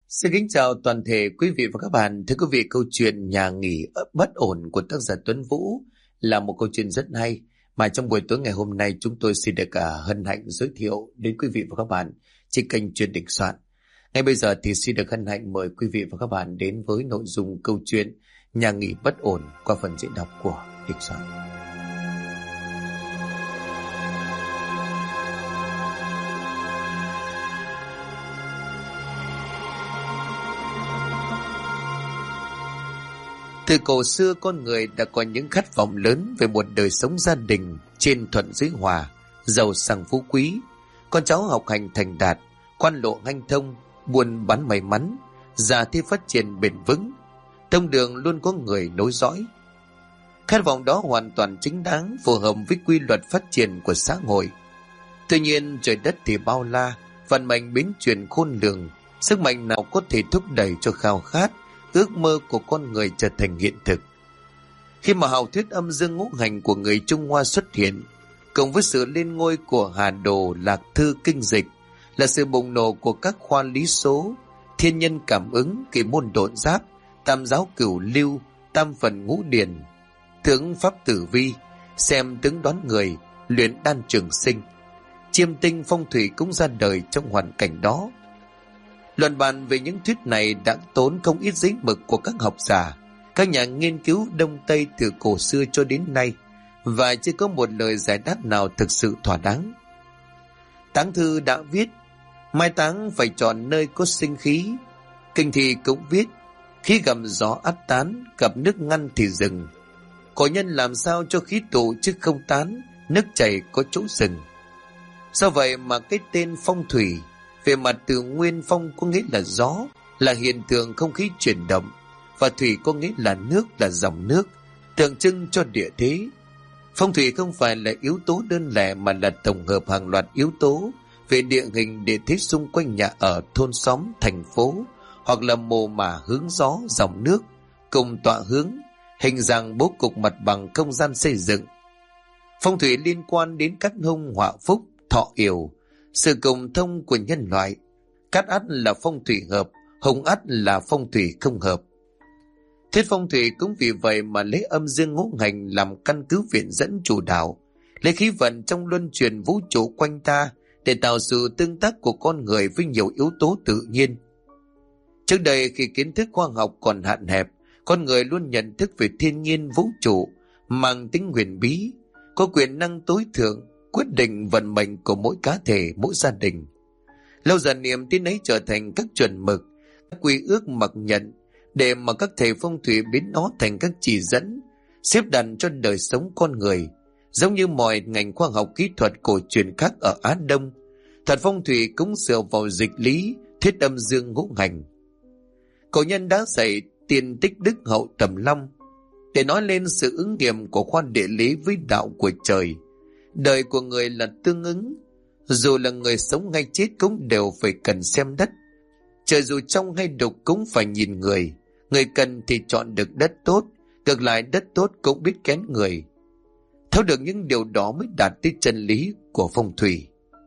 Xin kính chào toàn thể quý vị và các bạn. Thưa quý vị, câu chuyện Nhà nghỉ bất ổn của tác giả Tuấn Vũ là một câu chuyện rất hay mà trong buổi tối ngày hôm nay chúng tôi xin được hân hạnh giới thiệu đến quý vị và các bạn trên kênh Chuyện Định Soạn. Ngay bây giờ thì xin được hân hạnh mời quý vị và các bạn đến với nội dung câu chuyện Nhà nghỉ bất ổn qua phần diễn đọc của Định Soạn. Từ cổ xưa, con người đã có những khát vọng lớn về một đời sống gia đình trên thuận dưới hòa, giàu sang phú quý, con cháu học hành thành đạt, quan lộ hanh thông, buôn bán may mắn, gia thế phát triển bền vững, tông đường luôn có người nối dõi. Khát vọng đó hoàn toàn chính đáng, phù hợp với quy luật phát triển của xã hội. Tuy nhiên, trời đất thì bao la, vận mệnh biến chuyển khôn lường, sức mạnh nào có thể thúc đẩy cho khao khát, ước mơ của con người trở thành hiện thực. Khi mà hào thuyết âm dương ngũ hành của người Trung Hoa xuất hiện, cộng với sự lên ngôi của Hà Đồ, Lạc Thư, Kinh Dịch, là sự bùng nổ của các khoa lý số, thiên nhân cảm ứng, kỳ môn độn giáp, tam giáo cửu lưu, tam phần ngũ điển, tướng pháp tử vi, xem tướng đoán người, luyện đan trường sinh, chiêm tinh phong thủy cũng ra đời trong hoàn cảnh đó. Luận bàn về những thuyết này đã tốn không ít giấy mực của các học giả, các nhà nghiên cứu Đông Tây từ cổ xưa cho đến nay, và chưa có một lời giải đáp nào thực sự thỏa đáng. Táng thư đã viết, mai táng phải chọn nơi có sinh khí. Kinh thi cũng viết, khí gặp gió ắt tán, gặp nước ngăn thì dừng. Cổ nhân làm sao cho khí tụ chứ không tán, nước chảy có chỗ dừng. Do vậy mà cái tên phong thủy về mặt từ nguyên, phong có nghĩa là gió, là hiện tượng không khí chuyển động, và thủy có nghĩa là nước, là dòng nước, tượng trưng cho địa thế. Phong thủy không phải là yếu tố đơn lẻ mà là tổng hợp hàng loạt yếu tố về địa hình, địa thế xung quanh nhà ở, thôn xóm, thành phố, hoặc là mồ mả hướng gió, dòng nước, cùng tọa hướng, hình dạng bố cục mặt bằng không gian xây dựng. Phong thủy liên quan đến cát hung, họa phúc, thọ yểu, sự共thông của nhân loại. Cát ắt là phong thủy hợp, hung ắt là phong thủy không hợp. Thuyết phong thủy cũng vì vậy mà lấy âm dương ngũ hành làm căn cứ viện dẫn chủ đạo, lấy khí vận trong luân chuyển vũ trụ quanh ta để tạo sự tương tác của con người với nhiều yếu tố tự nhiên. Trước đây, khi kiến thức khoa học còn hạn hẹp, con người luôn nhận thức về thiên nhiên vũ trụ mang tính huyền bí, có quyền năng tối thượng quyết định vận mệnh của mỗi cá thể, mỗi gia đình. Lâu dần niềm tin ấy trở thành các chuẩn mực, các quy ước mặc nhận, để mà các thầy phong thủy biến nó thành các chỉ dẫn, xếp đặt cho đời sống con người. Giống như mọi ngành khoa học kỹ thuật cổ truyền khác ở Á Đông, thuật phong thủy cũng dựa vào dịch lý, thuyết âm dương ngũ hành. Cổ nhân đã dạy tiền tích đức hậu tầm long, để nói lên sự ứng nghiệm của khoa địa lý với đạo của trời. Đời của người là tương ứng, dù là người sống hay chết cũng đều phải cần xem đất. Trời dù trong hay đục cũng phải nhìn người, người cần thì chọn được đất tốt, ngược lại đất tốt cũng biết kén người. Thấu được những điều đó mới đạt tới chân lý của phong thủy.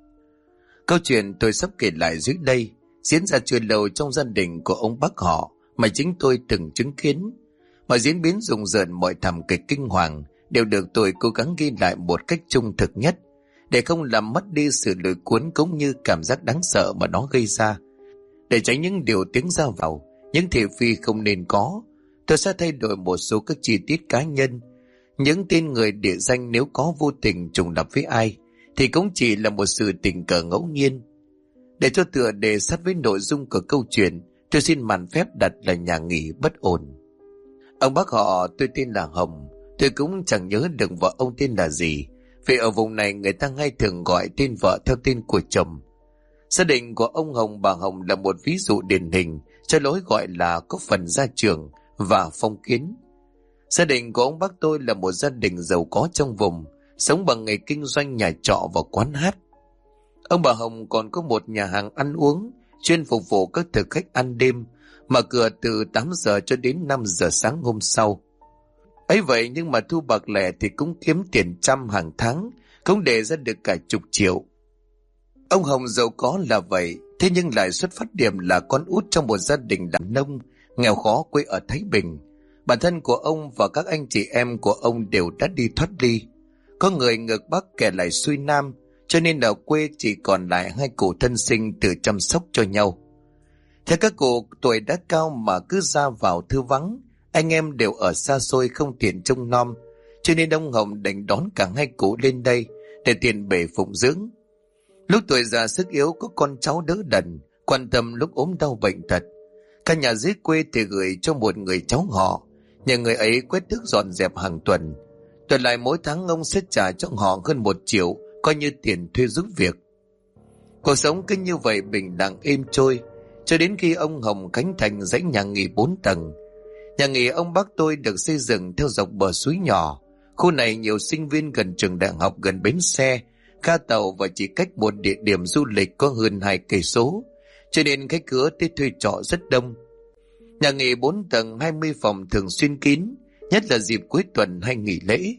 Câu chuyện tôi sắp kể lại dưới đây diễn ra chưa lâu trong gia đình của ông bác họ mà chính tôi từng chứng kiến. Mọi diễn biến rùng rợn, mọi thảm kịch kinh hoàng đều được tôi cố gắng ghi lại một cách trung thực nhất, để không làm mất đi sự lôi cuốn cũng như cảm giác đáng sợ mà nó gây ra. Để tránh những điều tiếng ra vào, những thị phi không nên có, tôi sẽ thay đổi một số các chi tiết cá nhân. Những tên người địa danh nếu có vô tình trùng lặp với ai thì cũng chỉ là một sự tình cờ ngẫu nhiên. Để cho tựa đề sát với nội dung của câu chuyện, tôi xin mạn phép đặt là Nhà nghỉ bất ổn. Ông bác họ tôi tên là Hồng. Tôi cũng chẳng nhớ được vợ ông tên là gì, vì ở vùng này người ta hay thường gọi tên vợ theo tên của chồng. Gia đình của ông Hồng bà Hồng là một ví dụ điển hình cho lối gọi là có phần gia trưởng và phong kiến. Gia đình của ông bác tôi là một gia đình giàu có trong vùng, sống bằng nghề kinh doanh nhà trọ và quán hát. Ông bà Hồng còn có một nhà hàng ăn uống chuyên phục vụ các thực khách ăn đêm, mở cửa từ 8 giờ cho đến 5 giờ sáng hôm sau. Ấy vậy nhưng mà thu bạc lẻ thì cũng kiếm tiền trăm hàng tháng, cũng để ra được cả chục triệu. Ông Hồng giàu có là vậy, thế nhưng lại xuất phát điểm là con út trong một gia đình đàn nông, nghèo khó quê ở Thái Bình. Bản thân của ông và các anh chị em của ông đều đã đi thoát ly. Có người ngược Bắc, kẻ lại xuôi Nam, cho nên ở quê chỉ còn lại hai cụ thân sinh tự chăm sóc cho nhau. Theo các cụ tuổi đã cao mà cứ ra vào thư vắng, anh em đều ở xa xôi không tiện trông nom, cho nên ông Hồng đành đón cả hai cụ lên đây để tiền bề phụng dưỡng. Lúc tuổi già sức yếu có con cháu đỡ đần, quan tâm lúc ốm đau bệnh tật. Cả nhà dưới quê thì gửi cho một người cháu họ, nhờ người ấy quét tước dọn dẹp hàng tuần. Tuần lại mỗi tháng ông sẽ trả cho họ hơn 1 triệu, coi như tiền thuê giúp việc. Cuộc sống cứ như vậy bình đẳng êm trôi, cho đến khi ông Hồng khánh thành dãy nhà nghỉ 4 tầng. Nhà nghỉ ông bác tôi được xây dựng theo dọc bờ suối nhỏ. Khu này nhiều sinh viên gần trường đại học, gần bến xe, ga tàu và chỉ cách một địa điểm du lịch có hơn 2 cây số, cho nên khách cửa tới thuê trọ rất đông. Nhà nghỉ 4 tầng 20 phòng thường xuyên kín, nhất là dịp cuối tuần hay nghỉ lễ.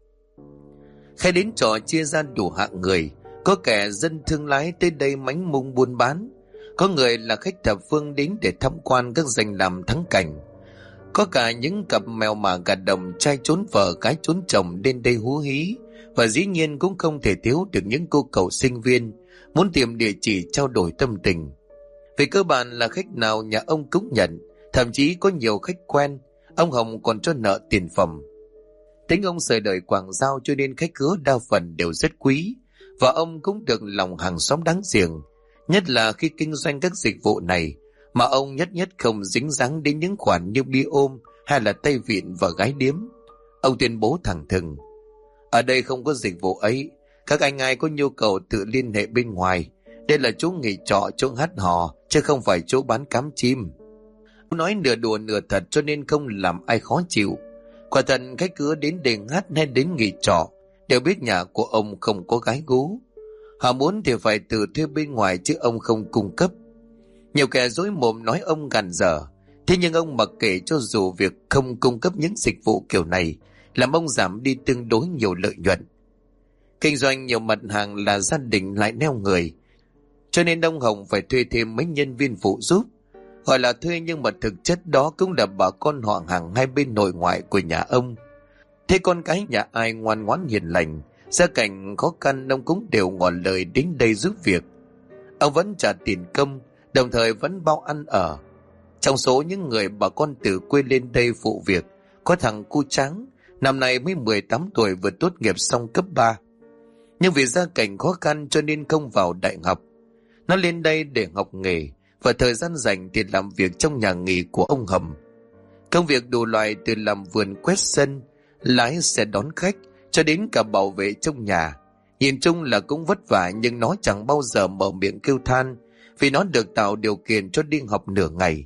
Khách đến trọ chia ra đủ hạng người, có kẻ dân thương lái tới đây mánh mung buôn bán, có người là khách thập phương đến để tham quan các danh lam thắng cảnh, có cả những cặp mèo mả gà đồng, trai trốn vợ gái trốn chồng đến đây hú hí. Và dĩ nhiên cũng không thể thiếu được những cô cậu sinh viên muốn tìm địa chỉ trao đổi tâm tình. Về cơ bản là khách nào nhà ông cũng nhận, thậm chí có nhiều khách quen, ông Hồng còn cho nợ tiền phẩm. Tính ông sợi đời quảng giao cho nên khách khứa đa phần đều rất quý, và ông cũng được lòng hàng xóm đáng giềng, nhất là khi kinh doanh các dịch vụ này, mà ông nhất không dính dáng đến những khoản như bia ôm hay là tay vịn và gái điếm. Ông tuyên bố thẳng thừng: ở đây không có dịch vụ ấy, các anh ai có nhu cầu tự liên hệ bên ngoài. Đây là chỗ nghỉ trọ, chỗ hát hò, chứ không phải chỗ bán cám chim. Ông nói nửa đùa nửa thật cho nên không làm ai khó chịu. Quả thật khách cứ đến đền hát hay đến nghỉ trọ đều biết nhà của ông không có gái gú. Họ muốn thì phải tự thuê bên ngoài chứ ông không cung cấp. Nhiều kẻ dối mồm nói ông gàn dở, thế nhưng ông mặc kệ, cho dù việc không cung cấp những dịch vụ kiểu này làm ông giảm đi tương đối nhiều lợi nhuận. Kinh doanh nhiều mặt hàng là gia đình lại neo người, cho nên ông Hồng phải thuê thêm mấy nhân viên phụ giúp. Gọi là thuê nhưng mà thực chất đó cũng là bà con họ hàng hai bên nội ngoại của nhà ông. Thế con cái nhà ai ngoan ngoãn hiền lành, gia cảnh khó khăn, ông cũng đều ngỏ lời đến đây giúp việc. Ông vẫn trả tiền công, đồng thời vẫn bao ăn ở. Trong số những người bà con từ quê lên đây phụ việc, có thằng cu tráng, năm nay mới 18 tuổi, vừa tốt nghiệp xong cấp 3. Nhưng vì gia cảnh khó khăn cho nên không vào đại học. Nó lên đây để học nghề, và thời gian rảnh thì làm việc trong nhà nghỉ của ông Hồng. Công việc đủ loại, từ làm vườn, quét sân, lái xe đón khách, cho đến cả bảo vệ trong nhà. Nhìn chung là cũng vất vả, nhưng nó chẳng bao giờ mở miệng kêu than, vì nó được tạo điều kiện cho đi học nửa ngày.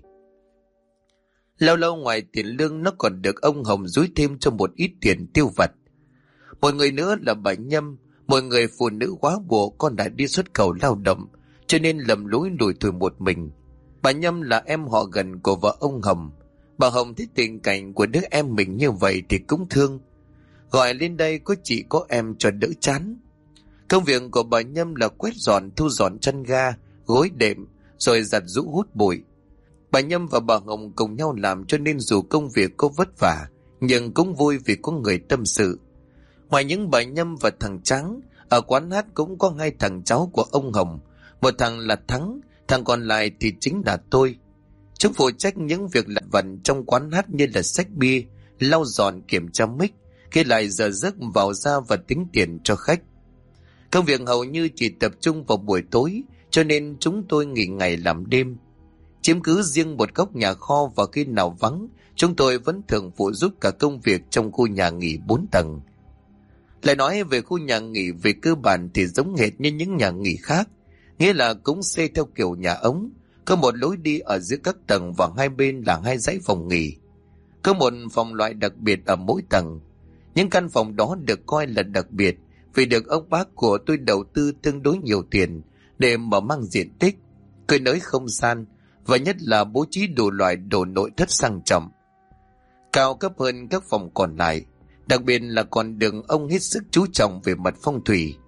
Lâu lâu ngoài tiền lương, nó còn được ông Hồng dúi thêm cho một ít tiền tiêu vặt. Một người nữa là bà Nhâm, một người phụ nữ quá bộ, con đã đi xuất khẩu lao động, cho nên lầm lũi lủi thủi một mình. Bà Nhâm là em họ gần của vợ ông Hồng. Bà Hồng thấy tình cảnh của đứa em mình như vậy thì cũng thương, gọi lên đây có chị có em cho đỡ chán. Công việc của bà Nhâm là quét dọn, thu dọn chăn ga, gối đệm, rồi giặt giũ hút bụi. Bà Nhâm và bà Hồng cùng nhau làm, cho nên dù công việc có vất vả nhưng cũng vui vì có người tâm sự. Ngoài những bà Nhâm và thằng Tráng, ở quán hát cũng có 2 thằng cháu của ông Hồng. Một thằng là Thắng, thằng còn lại thì chính là tôi. Chúng phụ trách những việc lặt vặt trong quán hát như là xách bia, lau dọn, kiểm tra mic, ghi lại giờ giấc vào ra và tính tiền cho khách. Công việc hầu như chỉ tập trung vào buổi tối, cho nên chúng tôi nghỉ ngày làm đêm. Chiếm cứ riêng một góc nhà kho, và khi nào vắng, chúng tôi vẫn thường phụ giúp cả công việc trong khu nhà nghỉ 4 tầng. Lại nói về khu nhà nghỉ, về cơ bản thì giống hệt như những nhà nghỉ khác, nghĩa là cũng xây theo kiểu nhà ống, có một lối đi ở giữa các tầng và hai bên là 2 dãy phòng nghỉ. Có một phòng loại đặc biệt ở mỗi tầng. Những căn phòng đó được coi là đặc biệt vì được ông bác của tôi đầu tư tương đối nhiều tiền để mở mang diện tích, cơi nới không gian, và nhất là bố trí đủ loại đồ nội thất sang trọng, cao cấp hơn các phòng còn lại. Đặc biệt là còn được ông hết sức chú trọng về mặt phong thủy.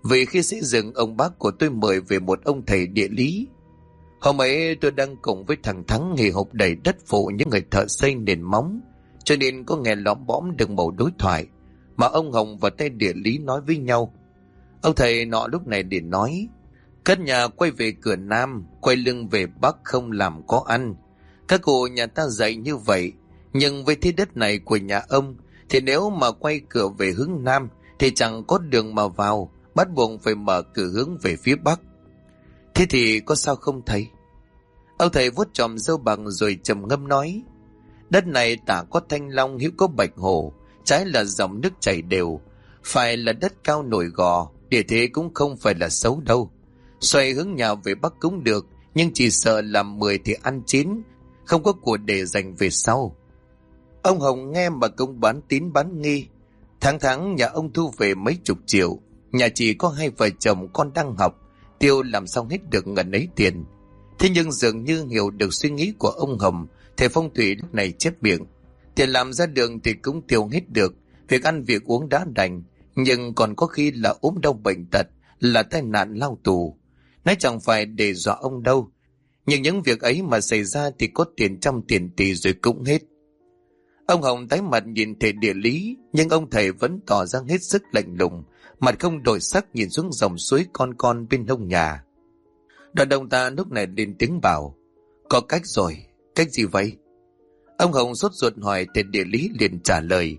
Vì khi xây dựng, ông bác của tôi mời về một ông thầy địa lý. Hôm ấy tôi đang cùng với thằng Thắng nghỉ hộp đầy đất phụ những người thợ xây nền móng, cho nên có nghe lõm bõm được mẩu đối thoại mà ông Hồng và tay địa lý nói với nhau. Ông thầy nọ lúc này liền nói: cất nhà quay về cửa Nam, quay lưng về Bắc không làm có ăn. Các cụ nhà ta dạy như vậy, nhưng với thế đất này của nhà ông thì nếu mà quay cửa về hướng Nam thì chẳng có đường mà vào, bắt buộc phải mở cửa hướng về phía Bắc. Thế thì có sao không thầy? Ông thầy vuốt chòm râu bằng rồi trầm ngâm nói: đất này tả có thanh long, hữu có bạch hổ, trái là dòng nước chảy đều, phải là đất cao nổi gò, địa thế cũng không phải là xấu đâu. Xoay hướng nhà về Bắc cũng được, nhưng chỉ sợ làm 10 thì ăn 9, không có của để dành về sau. Ông Hồng nghe mà cũng bán tín bán nghi. Tháng nhà ông thu về mấy chục triệu, nhà chỉ có 2 vợ chồng con đang học, tiêu làm xong hết được ngần ấy tiền. Thế nhưng dường như hiểu được suy nghĩ của ông Hồng, thầy phong thủy lúc này chép miệng: tiền làm ra đường thì cũng tiêu hết được, việc ăn việc uống đã đành, nhưng còn có khi là ốm đau bệnh tật, là tai nạn lao tù. Nói chẳng phải để dọa ông đâu, nhưng những việc ấy mà xảy ra thì có tiền trăm tiền tỷ rồi cũng hết. Ông Hồng tái mặt nhìn thầy địa lý, nhưng ông thầy vẫn tỏ ra hết sức lạnh lùng, mặt không đổi sắc nhìn xuống dòng suối con bên hông nhà. Đoàn đồng ta lúc này lên tiếng bảo: có cách rồi. Cách gì vậy? Ông Hồng sốt ruột hỏi. Thầy địa lý liền trả lời: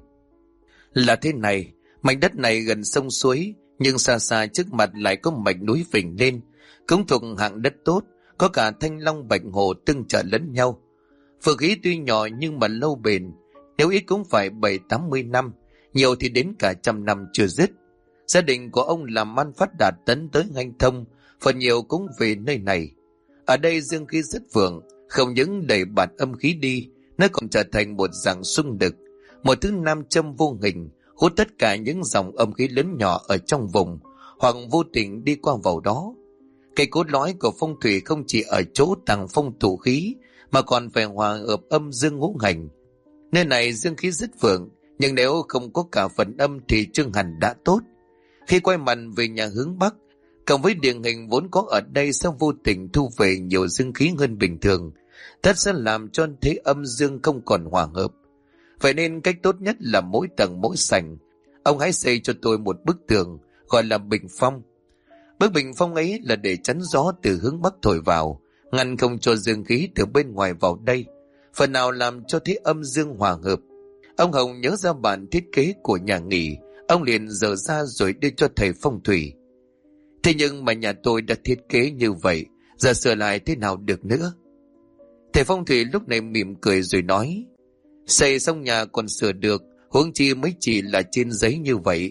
là thế này, mảnh đất này gần sông suối, nhưng xa xa trước mặt lại có mạch núi phình lên, cũng thuộc hạng đất tốt, có cả thanh long bạch hổ tương trợ lẫn nhau. Phượng khí tuy nhỏ nhưng mà lâu bền, nếu ít cũng phải 70-80 năm, nhiều thì đến cả 100 năm chưa dứt. Gia đình của ông làm ăn phát đạt tấn tới hanh thông, phần nhiều cũng về nơi này. Ở đây dương khí rất vượng, không những đẩy bạt âm khí đi, nó còn trở thành một dạng xung lực, một thứ nam châm vô hình, hút tất cả những dòng âm khí lớn nhỏ ở trong vùng, hoặc vô tình đi qua vào đó. Cây cốt lõi của phong thủy không chỉ ở chỗ tàng phong thổ khí, mà còn phải hòa hợp âm dương ngũ hành. Nơi này dương khí rất vượng, nhưng nếu không có cả phần âm thì chưa hẳn đã tốt. Khi quay mặt về nhà hướng Bắc, cộng với địa hình vốn có ở đây sẽ vô tình thu về nhiều dương khí hơn bình thường, tất sẽ làm cho thế âm dương không còn hòa hợp. Vậy nên cách tốt nhất là mỗi tầng mỗi sảnh, ông hãy xây cho tôi một bức tường gọi là bình phong. Bức bình phong ấy là để chắn gió từ hướng Bắc thổi vào, ngăn không cho dương khí từ bên ngoài vào đây, phần nào làm cho thế âm dương hòa hợp. Ông Hồng nhớ ra bản thiết kế của nhà nghỉ, ông liền dở ra rồi đưa cho thầy phong thủy. Thế nhưng mà nhà tôi đã thiết kế như vậy, giờ sửa lại thế nào được nữa? Thầy phong thủy lúc này mỉm cười rồi nói: xây xong nhà còn sửa được, huống chi mới chỉ là trên giấy như vậy.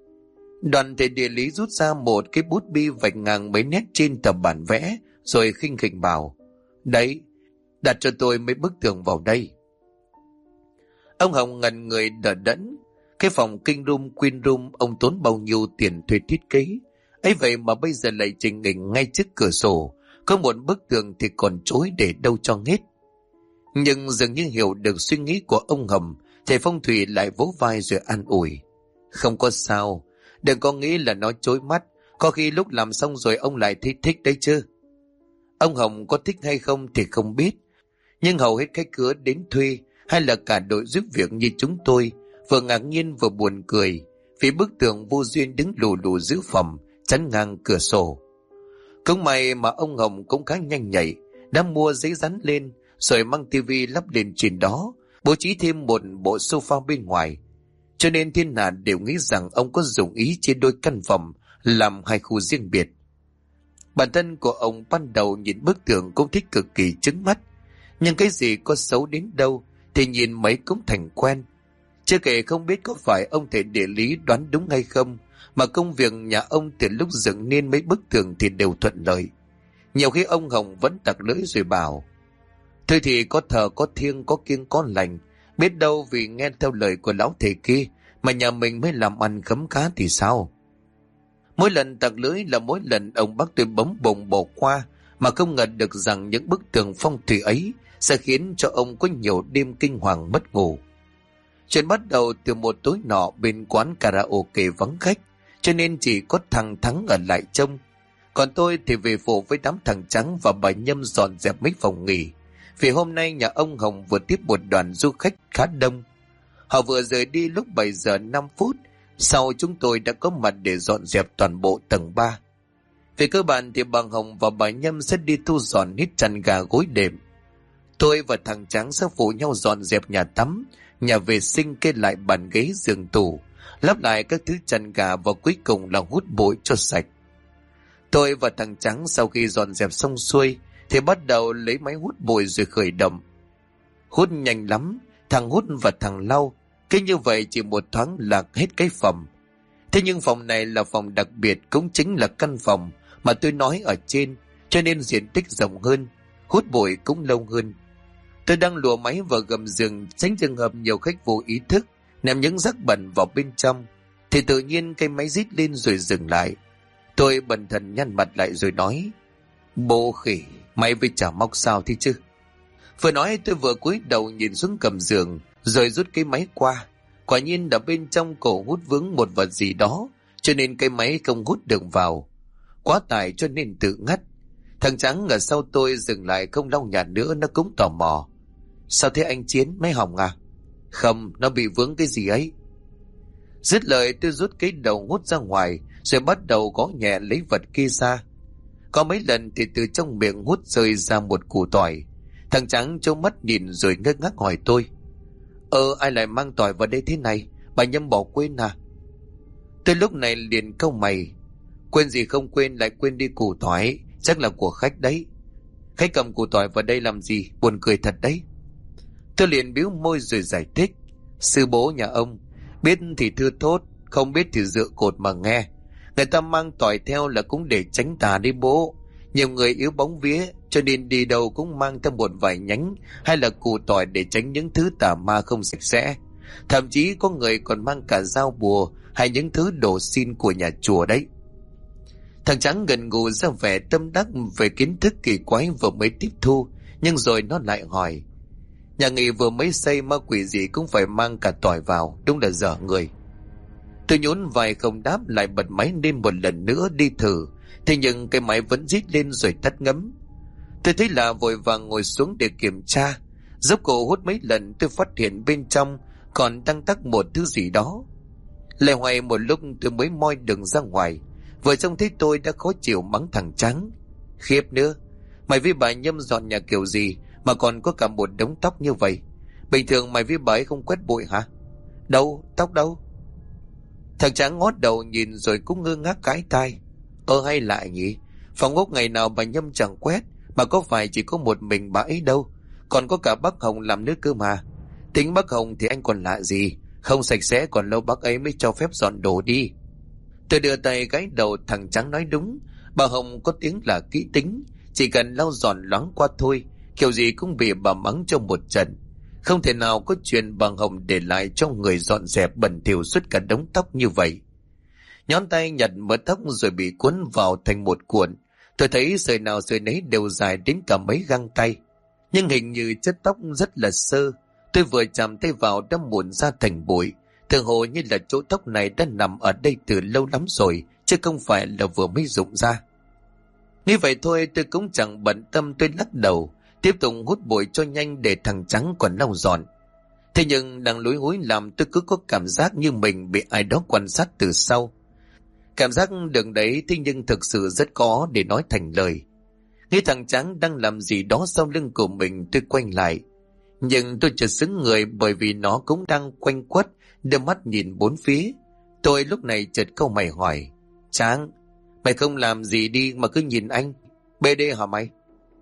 Đoàn thầy địa lý rút ra một cái bút bi vạch ngang mấy nét trên tờ bản vẽ, rồi khinh khỉnh bảo: đấy, đặt cho tôi mấy bức tường vào đây. Ông Hồng ngần người đờ đẫn. Cái phòng kinh room queen room ông tốn bao nhiêu tiền thuê thiết kế ấy, vậy mà bây giờ lại trình hình ngay trước cửa sổ, có một bức tường thì còn chối để đâu cho hết. Nhưng dường như hiểu được suy nghĩ của ông Hồng, thầy phong thủy lại vỗ vai rồi an ủi: không có sao, đừng có nghĩ là nó chối mắt, có khi lúc làm xong rồi ông lại thấy thích đấy chứ. Ông Hồng có thích hay không thì không biết, nhưng hầu hết khách khứa đến thuê hay là cả đội giúp việc như chúng tôi vừa ngạc nhiên vừa buồn cười vì bức tường vô duyên đứng lù lù giữa phòng, chắn ngang cửa sổ. Cũng may mà ông Hồng cũng khá nhanh nhạy, đã mua giấy dán lên rồi mang tivi lắp lên trên đó, bố trí thêm một bộ sofa bên ngoài, cho nên thiên hạ đều nghĩ rằng ông có dụng ý chia đôi căn phòng làm 2 khu riêng biệt. Bản thân của ông ban đầu nhìn bức tường cũng thích cực kỳ chứng mắt, nhưng cái gì có xấu đến đâu thì nhìn mấy cũng thành quen. Chưa kể không biết có phải ông thầy địa lý đoán đúng hay không, mà công việc nhà ông từ lúc dựng nên mấy bức tường thì đều thuận lợi. Nhiều khi ông Hồng vẫn tặc lưỡi rồi bảo: thôi thì có thờ có thiêng có kiêng có lành, biết đâu vì nghe theo lời của lão thầy kia mà nhà mình mới làm ăn khấm khá thì sao. Mỗi lần tặc lưỡi là mỗi lần ông bác tôi bấm bồng bỏ qua, mà không ngờ được rằng những bức tường phong thủy ấy sẽ khiến cho ông có nhiều đêm kinh hoàng mất ngủ. Chuyện bắt đầu từ một tối nọ bên quán karaoke vắng khách, cho nên chỉ có thằng Thắng ở lại trông. Còn tôi thì về phụ với đám thằng Trắng và bà Nhâm dọn dẹp mấy phòng nghỉ. Vì hôm nay nhà ông Hồng vừa tiếp một đoàn du khách khá đông. Họ vừa rời đi lúc 7 giờ 5 phút. Sau chúng tôi đã có mặt để dọn dẹp toàn bộ tầng 3. Về cơ bản thì bà Hồng và bà Nhâm sẽ đi thu dọn hết chăn gà gối đệm. Tôi và thằng Trắng sẽ phụ nhau dọn dẹp nhà tắm, nhà vệ sinh, kê lại bàn ghế giường tủ, lắp lại các thứ chăn gà và cuối cùng là hút bụi cho sạch. Tôi và thằng Trắng sau khi dọn dẹp xong xuôi thì bắt đầu lấy máy hút bụi rồi khởi động. Hút nhanh lắm, thằng hút và thằng lau, cứ như vậy chỉ một thoáng là hết cái phòng. Thế nhưng phòng này là phòng đặc biệt, cũng chính là căn phòng mà tôi nói ở trên, cho nên diện tích rộng hơn, hút bụi cũng lâu hơn. Tôi đang lùa máy vào gầm giường tránh trường hợp nhiều khách vô ý thức ném những rác bẩn vào bên trong, thì tự nhiên cái máy rít lên rồi dừng lại. Tôi bần thần nhăn mặt lại rồi nói: "Bố khỉ, mày với chả móc sao thế chứ?" Vừa nói tôi vừa cúi đầu nhìn xuống gầm giường rồi rút cái máy qua. Quả nhiên ở bên trong cổ hút vướng một vật gì đó, cho nên cái máy không hút được vào. Quá tải cho nên tự ngắt. Thằng Trắng ở sau tôi dừng lại không lau nhà nữa, nó cũng tò mò: "Sao thế anh Chiến, máy hỏng à?" "Không, nó bị vướng cái gì ấy." Dứt lời tôi rút cái đầu hút ra ngoài rồi bắt đầu gõ nhẹ lấy vật kia ra. Có mấy lần thì từ trong miệng hút rơi ra một củ tỏi. Thằng Trắng trố mắt nhìn rồi ngơ ngác hỏi tôi: Ai lại mang tỏi vào đây thế này? Bà Nhâm bỏ quên à?" Tôi lúc này liền cau mày: "Quên gì không quên, lại quên đi củ tỏi, chắc là của khách đấy." "Khách cầm củ tỏi vào đây làm gì? Buồn cười thật đấy." Tôi liền bĩu môi rồi giải thích: "Sư bố nhà ông, biết thì thưa thốt, không biết thì dựa cột mà nghe. Người ta mang tỏi theo là cũng để tránh tà đi bố. Nhiều người yếu bóng vía, cho nên đi đâu cũng mang theo một vài nhánh hay là củ tỏi để tránh những thứ tà ma không sạch sẽ. Thậm chí có người còn mang cả dao bùa hay những thứ đồ xin của nhà chùa đấy." Thằng Trắng gần gù ra vẻ tâm đắc về kiến thức kỳ quái vừa mới tiếp thu, nhưng rồi nó lại hỏi: "Nhà nghỉ vừa mới xây ma quỷ gì cũng phải mang cả tỏi vào, đúng là dở người." Tôi nhún vai không đáp, lại bật máy lên một lần nữa đi thử. Thế nhưng cái máy vẫn rít lên rồi tắt ngấm. Tôi thấy lạ vội vàng ngồi xuống để kiểm tra. Dốc cổ hút mấy lần tôi phát hiện bên trong còn đang tắc một thứ gì đó. Lè hoài một lúc tôi mới moi đường ra ngoài. Vừa trông thấy tôi đã khó chịu mắng thằng Trắng: "Khiếp nữa, mày với bà Nhâm dọn nhà kiểu gì mà còn có cả một đống tóc như vậy? Bình thường mày với bà ấy không quét bụi hả?" "Đâu, tóc đâu?" Thằng Trắng ngót đầu nhìn rồi cũng ngơ ngác cái tai: Hay lạ nhỉ, phòng ốc ngày nào bà Nhâm chẳng quét, mà có phải chỉ có một mình bà ấy đâu, còn có cả bác Hồng làm nước cơ mà. Tính bác Hồng thì anh còn lạ gì, không sạch sẽ còn lâu bác ấy mới cho phép dọn đồ đi." Tôi đưa tay gãi đầu. Thằng Trắng nói đúng, bà Hồng có tiếng là kỹ tính, chỉ cần lau dọn loáng qua thôi, kiểu gì cũng bị bà mắng cho một trận. Không thể nào có chuyện bà Hồng để lại cho người dọn dẹp bẩn thỉu suốt cả đống tóc như vậy. Nhón tay nhặt mớ tóc rồi bị cuốn vào thành một cuộn. Tôi thấy sợi nào sợi nấy đều dài đến cả mấy găng tay, nhưng hình như chất tóc rất là sơ. Tôi vừa chạm tay vào đã muộn ra thành bụi, thường hồ như là chỗ tóc này đã nằm ở đây từ lâu lắm rồi, chứ không phải là vừa mới rụng ra. Như vậy thôi tôi cũng chẳng bận tâm, tôi lắc đầu tiếp tục hút bụi cho nhanh để thằng Trắng còn lau dọn. Thế nhưng đang lúi húi làm tôi cứ có cảm giác như mình bị ai đó quan sát từ sau. Cảm giác đường đấy thế nhưng thực sự rất khó để nói thành lời. Nghĩ thằng Trắng đang làm gì đó sau lưng của mình, tôi quay lại. Nhưng tôi chợt sững người bởi vì nó cũng đang quanh quất, đưa mắt nhìn bốn phía. Tôi lúc này chợt câu mày hỏi: "Trắng, mày không làm gì đi mà cứ nhìn anh? BD hả mày?"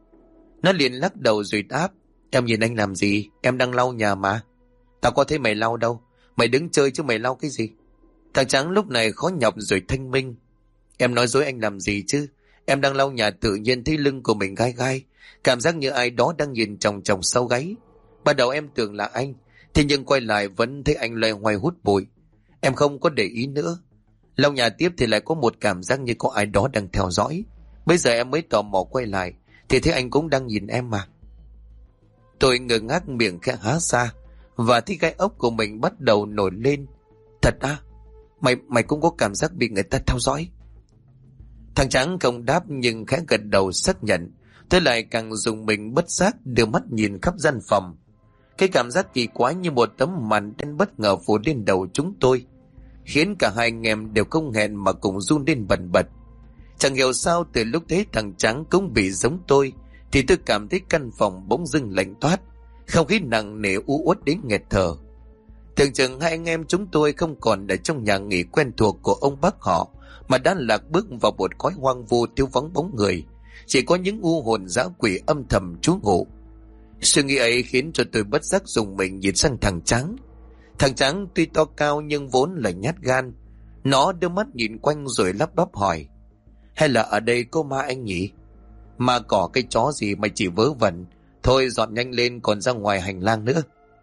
Nó liền lắc đầu rồi đáp: "Em nhìn anh làm gì? Em đang lau nhà mà." "Tao có thấy mày lau đâu. Mày đứng chơi chứ mày lau cái gì?" Thằng Trắng lúc này khó nhọc rồi thanh minh: "Em nói dối anh làm gì chứ? Em đang lau nhà tự nhiên thấy lưng của mình gai gai, cảm giác như ai đó đang nhìn chòng chòng sau gáy. Ban đầu em tưởng là anh, thế nhưng quay lại vẫn thấy anh loay hoay hút bụi. Em không có để ý nữa. Lau nhà tiếp thì lại có một cảm giác như có ai đó đang theo dõi. Bây giờ em mới tò mò quay lại thì thấy anh cũng đang nhìn em mà." Tôi ngơ ngác, miệng khẽ há ra và thấy gai ốc của mình bắt đầu nổi lên. Thật à? Mày cũng có cảm giác bị người ta theo dõi? Thằng Tráng không đáp nhưng khẽ gật đầu xác nhận. Tôi lại càng dùng mình bất giác đưa mắt nhìn khắp gian phòng. Cái cảm giác kỳ quái như một tấm màn đen bất ngờ phủ lên đầu chúng tôi, khiến cả hai anh em đều không hẹn mà cùng run lên bần bật. Chẳng hiểu sao từ lúc thấy thằng Tráng cũng bị giống tôi thì tôi cảm thấy căn phòng bỗng dưng lạnh toát, không khí nặng nề u uất đến nghẹt thở. Tưởng chừng hai anh em chúng tôi không còn ở trong nhà nghỉ quen thuộc của ông bác họ, mà đã lạc bước vào một cõi hoang vu thiếu vắng bóng người, chỉ có những u hồn dã quỷ âm thầm trú ngụ. Suy nghĩ ấy khiến cho tôi bất giác dùng mình nhìn sang thằng Tráng. Thằng Tráng tuy to cao nhưng vốn là nhát gan. Nó đưa mắt nhìn quanh rồi lắp bắp hỏi: hay là ở đây có ma anh nhỉ? Ma cỏ cái chó gì mà chỉ vớ vẩn. Thôi dọn nhanh lên còn ra ngoài hành lang nữa.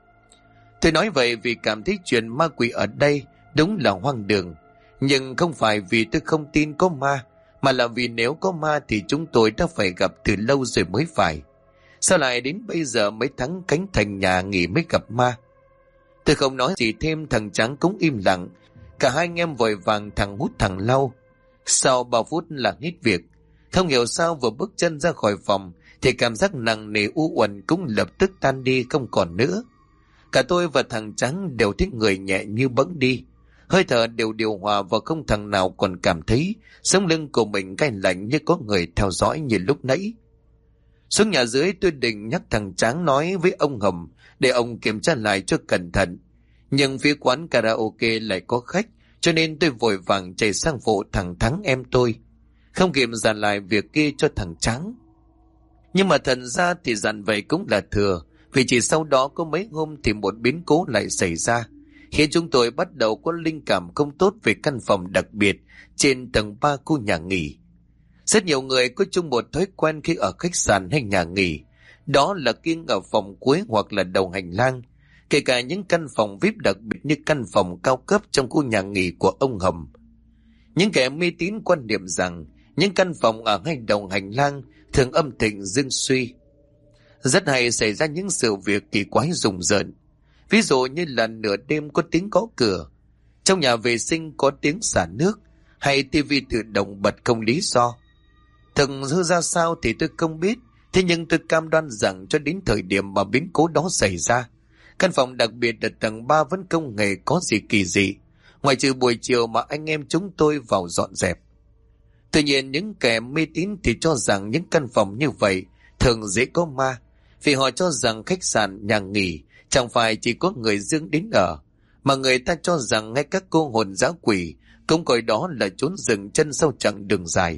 Tôi nói vậy vì cảm thấy chuyện ma quỷ ở đây đúng là hoang đường. Nhưng không phải vì tôi không tin có ma, mà là vì nếu có ma thì chúng tôi đã phải gặp từ lâu rồi mới phải. Sao lại đến bây giờ mới thắng cánh thành nhà nghỉ mới gặp ma? Tôi không nói gì thêm, thằng Tráng cũng im lặng. Cả hai anh em vội vàng thằng hút thằng lau. Sau bao phút là hết việc. Không hiểu sao vừa bước chân ra khỏi phòng thì cảm giác nặng nề u uẩn cũng lập tức tan đi không còn nữa. Cả tôi và thằng Tráng đều thấy người nhẹ như bẫng đi. Hơi thở đều điều hòa và không thằng nào còn cảm thấy sống lưng của mình cay lạnh như có người theo dõi như lúc nãy. Xuống nhà dưới tôi định nhắc thằng Tráng nói với ông Hồng để ông kiểm tra lại cho cẩn thận. Nhưng phía quán karaoke lại có khách, cho nên tôi vội vàng chạy sang phụ thằng Thắng em tôi, không kịp dặn lại việc kia cho thằng Tráng. Nhưng mà thật ra thì dặn vậy cũng là thừa, vì chỉ sau đó có mấy hôm thì một biến cố lại xảy ra, khiến chúng tôi bắt đầu có linh cảm không tốt về căn phòng đặc biệt trên tầng 3 khu nhà nghỉ. Rất nhiều người có chung một thói quen khi ở khách sạn hay nhà nghỉ, đó là kiêng ở phòng cuối hoặc là đầu hành lang, kể cả những căn phòng VIP đặc biệt như căn phòng cao cấp trong khu nhà nghỉ của ông Hồng. Những kẻ mê tín quan niệm rằng những căn phòng ở ngay đầu hành lang thường âm thịnh dương suy. Rất hay xảy ra những sự việc kỳ quái rùng rợn. Ví dụ như là nửa đêm có tiếng gõ cửa, trong nhà vệ sinh có tiếng xả nước, hay tivi tự động bật không lý do. Thực hư ra sao thì tôi không biết, thế nhưng tôi cam đoan rằng cho đến thời điểm mà biến cố đó xảy ra, căn phòng đặc biệt ở tầng 3 vẫn không hề có gì kỳ dị, ngoại trừ buổi chiều mà anh em chúng tôi vào dọn dẹp. Tuy nhiên những kẻ mê tín thì cho rằng những căn phòng như vậy thường dễ có ma, vì họ cho rằng khách sạn, nhà nghỉ chẳng phải chỉ có người dương đến ở, mà người ta cho rằng ngay các cô hồn dã quỷ cũng coi đó là chốn dừng chân sau chặng đường dài.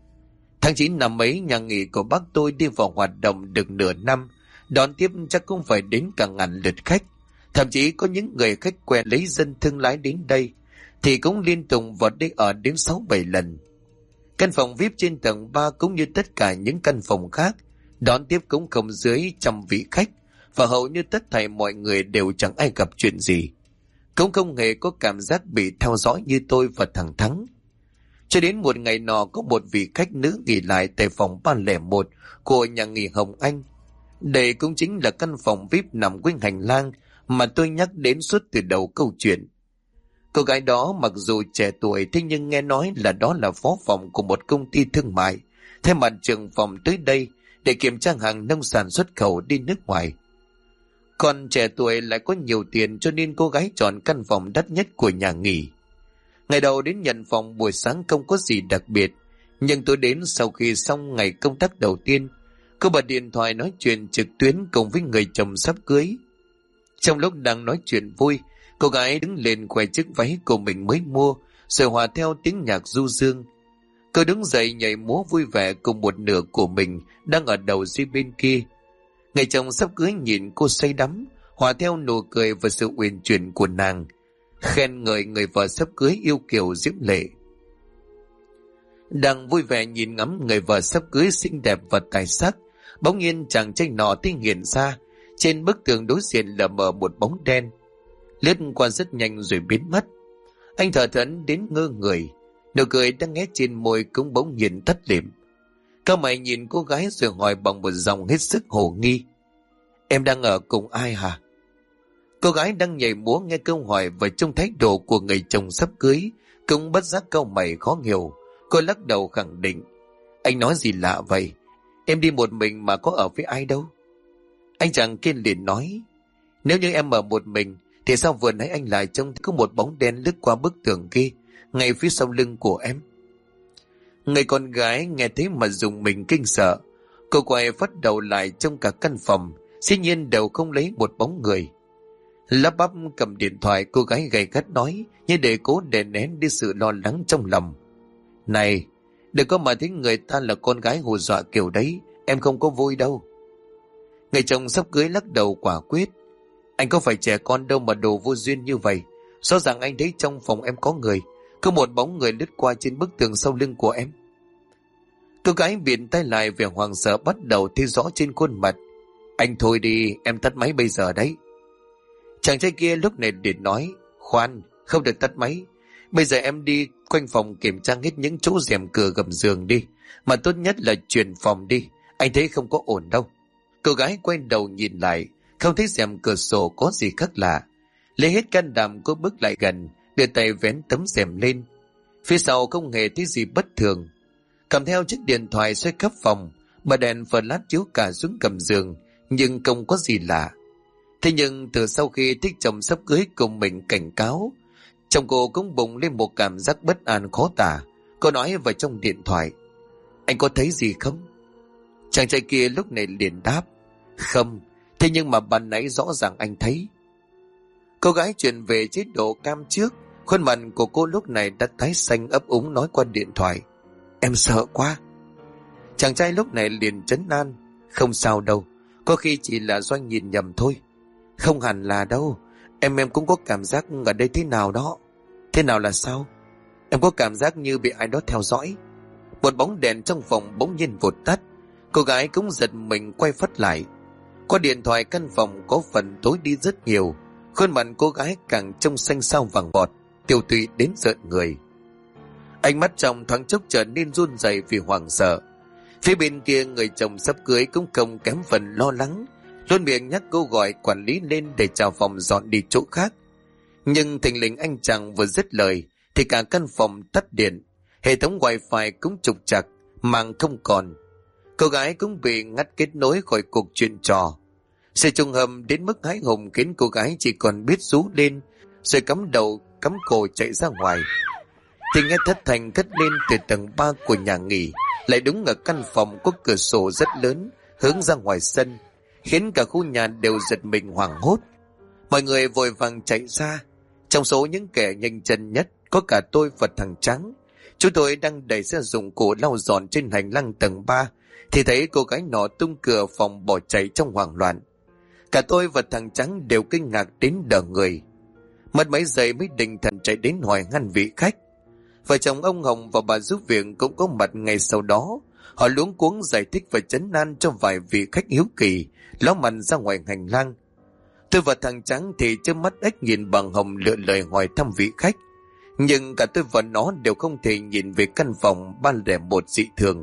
Tháng 9 năm ấy, nhà nghỉ của bác tôi đi vào hoạt động được nửa năm, đón tiếp chắc cũng phải đến cả ngàn lượt khách. Thậm chí có những người khách quen lấy dân thương lái đến đây thì cũng liên tục vào đây ở đến 6-7 lần. Căn phòng VIP trên tầng 3 cũng như tất cả những căn phòng khác đón tiếp cũng không dưới 100 vị khách, và hầu như tất thảy mọi người đều chẳng ai gặp chuyện gì, cũng không hề có cảm giác bị theo dõi như tôi và thằng Thắng. Cho đến một ngày nọ, có một vị khách nữ nghỉ lại tại phòng 301 của nhà nghỉ Hồng Anh. Đây cũng chính là căn phòng VIP nằm quanh hành lang mà tôi nhắc đến suốt từ đầu câu chuyện. Cô gái đó mặc dù trẻ tuổi, thế nhưng nghe nói là đó là phó phòng của một công ty thương mại, thay mặt trưởng phòng tới đây để kiểm tra hàng nông sản xuất khẩu đi nước ngoài. Còn trẻ tuổi lại có nhiều tiền, cho nên cô gái chọn căn phòng đắt nhất của nhà nghỉ. Ngày đầu đến nhận phòng buổi sáng không có gì đặc biệt, nhưng tôi đến sau khi xong ngày công tác đầu tiên, cô bật điện thoại nói chuyện trực tuyến cùng với người chồng sắp cưới. Trong lúc đang nói chuyện vui, cô gái đứng lên khoe chiếc váy của mình mới mua, rồi hòa theo tiếng nhạc du dương. Cô đứng dậy nhảy múa vui vẻ cùng một nửa của mình đang ở đầu dưới bên kia. Người chồng sắp cưới nhìn cô say đắm, hòa theo nụ cười và sự uyển chuyển của nàng, khen ngợi người vợ sắp cưới yêu kiều diễm lệ. Đang vui vẻ nhìn ngắm người vợ sắp cưới xinh đẹp và tài sắc, bỗng nhiên chàng trai nọ tinh hiện ra. Trên bức tường đối diện lờ mờ một bóng đen, lướt qua rất nhanh rồi biến mất. Anh thở thẫn đến ngơ người, nụ cười đang hé trên môi cũng bỗng nhiên tắt lịm. Cao mày nhìn cô gái rồi hỏi bằng một giọng hết sức hồ nghi: "Em đang ở cùng ai hả?" Cô gái đang nhảy múa nghe câu hỏi và trong thái độ của người chồng sắp cưới cũng bất giác cau mày khó hiểu. Cô lắc đầu khẳng định: Anh nói gì lạ vậy? Em đi một mình mà có ở với ai đâu. Anh chàng kia liền nói: Nếu như em ở một mình thì sao vừa nãy anh lại trông có một bóng đen lướt qua bức tường kia ngay phía sau lưng của em? Người con gái nghe thấy mà dùng mình kinh sợ. Cô quay phát đầu lại trong cả căn phòng, dĩ nhiên đều không lấy một bóng người. Lắp bắp cầm điện thoại, cô gái gay gắt nói như để cố đè nén đi sự lo lắng trong lòng: Này, đừng có mà thấy người ta là con gái hù dọa kiểu đấy, em không có vui đâu. Người chồng sắp cưới lắc đầu quả quyết: Anh có phải trẻ con đâu mà đồ vô duyên như vậy. Rõ ràng anh thấy trong phòng em có người, có một bóng người lướt qua trên bức tường sau lưng của em. Cô gái bịn tay lại, vẻ hoảng sợ bắt đầu thấy rõ trên khuôn mặt. Anh thôi đi, em tắt máy bây giờ đấy. Chàng trai kia lúc này liền nói: Khoan, không được tắt máy. Bây giờ em đi quanh phòng kiểm tra hết những chỗ rèm cửa gầm giường đi, mà tốt nhất là chuyển phòng đi, anh thấy không có ổn đâu. Cô gái quay đầu nhìn lại, không thấy rèm cửa sổ có gì khác lạ. Lấy hết can đảm cô bước lại gần, đưa tay vén tấm rèm lên. Phía sau không hề thấy gì bất thường. Cầm theo chiếc điện thoại xoay khắp phòng, bật đèn flash chiếu cả xuống gầm giường, nhưng không có gì lạ. Thế nhưng từ sau khi thích chồng sắp cưới cùng mình cảnh cáo, chồng cô cũng bùng lên một cảm giác bất an khó tả. Cô nói vào trong điện thoại: Anh có thấy gì không? Chàng trai kia lúc này liền đáp: Không, thế nhưng mà ban nãy rõ ràng anh thấy. Cô gái chuyển về chế độ cam trước, khuôn mặt của cô lúc này đã tái xanh ấp úng nói qua điện thoại: Em sợ quá. Chàng trai lúc này liền trấn an: Không sao đâu, có khi chỉ là do anh nhìn nhầm thôi. Không hẳn là đâu, em cũng có cảm giác ở đây thế nào đó. Thế nào là sao? Em có cảm giác như bị ai đó theo dõi. Một bóng đèn trong phòng bỗng nhiên vụt tắt. Cô gái cũng giật mình quay phắt lại. Qua điện thoại căn phòng có phần tối đi rất nhiều. Khuôn mặt cô gái càng trông xanh xao vàng bọt, tiêu tụy đến rợn người. Ánh mắt chồng thoáng chốc trở nên run rẩy vì hoảng sợ. Phía bên kia người chồng sắp cưới cũng không kém phần lo lắng, luôn miệng nhắc cô gọi quản lý lên để chào phòng dọn đi chỗ khác. Nhưng thình lình anh chàng vừa dứt lời thì cả căn phòng tắt điện, hệ thống wifi cũng trục trặc, mạng không còn. Cô gái cũng bị ngắt kết nối khỏi cuộc chuyện trò. Sự trùng hợp đến mức hãi hùng khiến cô gái chỉ còn biết rú lên, rồi cắm đầu cắm cổ chạy ra ngoài. Thì nghe thất thanh cất lên từ tầng 3 của nhà nghỉ, lại đúng ở căn phòng có cửa sổ rất lớn hướng ra ngoài sân, khiến cả khu nhà đều giật mình hoảng hốt. Mọi người vội vàng chạy ra. Trong số những kẻ nhanh chân nhất có cả tôi và thằng Trắng. Chúng tôi đang đẩy xe dụng cụ lau dọn trên hành lang tầng 3 thì thấy cô gái nọ tung cửa phòng bỏ chạy trong hoảng loạn. Cả tôi và thằng Trắng đều kinh ngạc đến đờ người. Mất mấy giây mới định thần chạy đến hỏi han vị khách. Vợ chồng ông Hồng và bà giúp việc cũng có mặt ngay sau đó. Họ luống cuống giải thích và trấn an cho vài vị khách hiếu kỳ ló mặt ra ngoài hành lang. Tôi và thằng Trắng thì trước mắt ếch nhìn bằng Hồng lựa lời hỏi thăm vị khách, nhưng cả tôi và nó đều không thể nhìn về căn phòng 301 dị thường.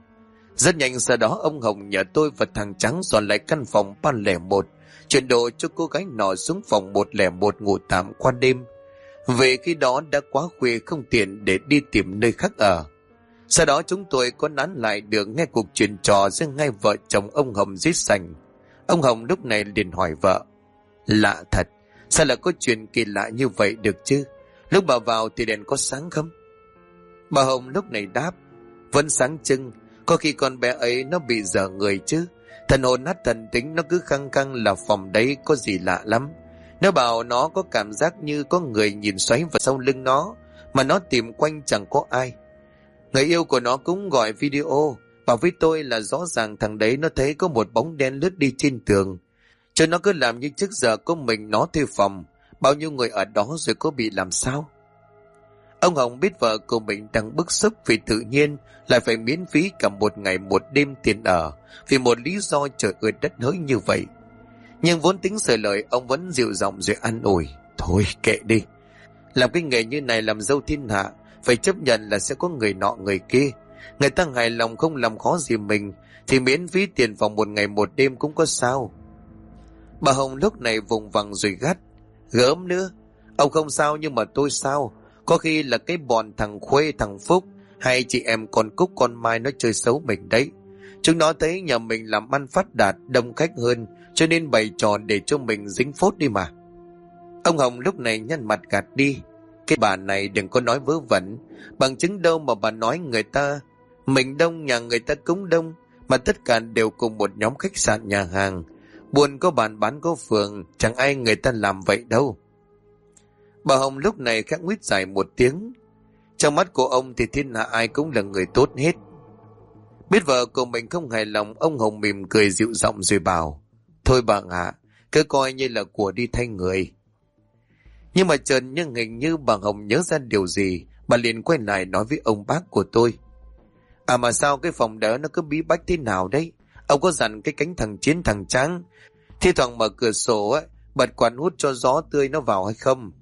Rất nhanh sau đó ông Hồng nhờ tôi và thằng Trắng dọn lại căn phòng 301, chuyển đồ cho cô gái nọ xuống phòng 101 ngủ tạm qua đêm. Vì khi đó đã quá khuya không tiện để đi tìm nơi khác ở. Sau đó chúng tôi có nán lại được nghe cuộc chuyện trò giữa hai vợ chồng ông Hồng dưới sảnh. Ông Hồng lúc này liền hỏi vợ: Lạ thật, sao lại có chuyện kỳ lạ như vậy được chứ? Lúc bà vào thì đèn có sáng không? Bà Hồng lúc này đáp: Vẫn sáng trưng, có khi con bé ấy nó bị dở người chứ. Thần hồn nát thần tính nó cứ khăng khăng là phòng đấy có gì lạ lắm. Nó bảo nó có cảm giác như có người nhìn xoáy vào sau lưng nó, mà nó tìm quanh chẳng có ai. Người yêu của nó cũng gọi video, bảo với tôi là rõ ràng thằng đấy nó thấy có một bóng đen lướt đi trên tường. Cho nó cứ làm như trước giờ có mình nó thuê phòng, bao nhiêu người ở đó rồi có bị làm sao? Ông Hồng biết vợ của mình đang bức xúc vì tự nhiên lại phải miễn phí cả một ngày một đêm tiền ở, vì một lý do trời ơi đất hỡi như vậy. Nhưng vốn tính sửa lời, ông vẫn dịu giọng rồi an ủi: Thôi kệ đi, làm cái nghề như này làm dâu thiên hạ, phải chấp nhận là sẽ có người nọ người kia. Người ta hài lòng không làm khó gì mình thì miễn phí tiền phòng một ngày một đêm cũng có sao. Bà Hồng lúc này vùng vằng rồi gắt: Gớm nữa, ông không sao nhưng mà tôi sao? Có khi là cái bọn thằng Khuê, thằng Phúc hay chị em con Cúc con Mai nó chơi xấu mình đấy. Chúng nó thấy nhà mình làm ăn phát đạt, đông khách hơn, cho nên bày trò để cho mình dính phốt đi mà. Ông Hồng lúc này nhăn mặt gạt đi: Cái bà này đừng có nói vớ vẩn. Bằng chứng đâu mà bà nói người ta mình đông, nhà người ta cũng đông, mà tất cả đều cùng một nhóm khách sạn nhà hàng. Buôn có bàn bán có phường, chẳng ai người ta làm vậy đâu. Bà Hồng lúc này khẽ nguyết dài một tiếng. Trong mắt của ông thì thiên hạ ai cũng là người tốt hết. Biết vợ của mình không hài lòng, ông Hồng mỉm cười dịu giọng rồi bảo: Thôi bà ạ, cứ coi như là của đi thay người. Nhưng mà chợt nhưng hình như bà Hồng nhớ ra điều gì, bà liền quay lại nói với ông bác của tôi: À mà sao cái phòng đó nó cứ bí bách thế nào đấy? Ông có dặn cái cánh thằng Chiến thằng Tráng thi thoảng mở cửa sổ ấy, bật quạt hút cho gió tươi nó vào hay không?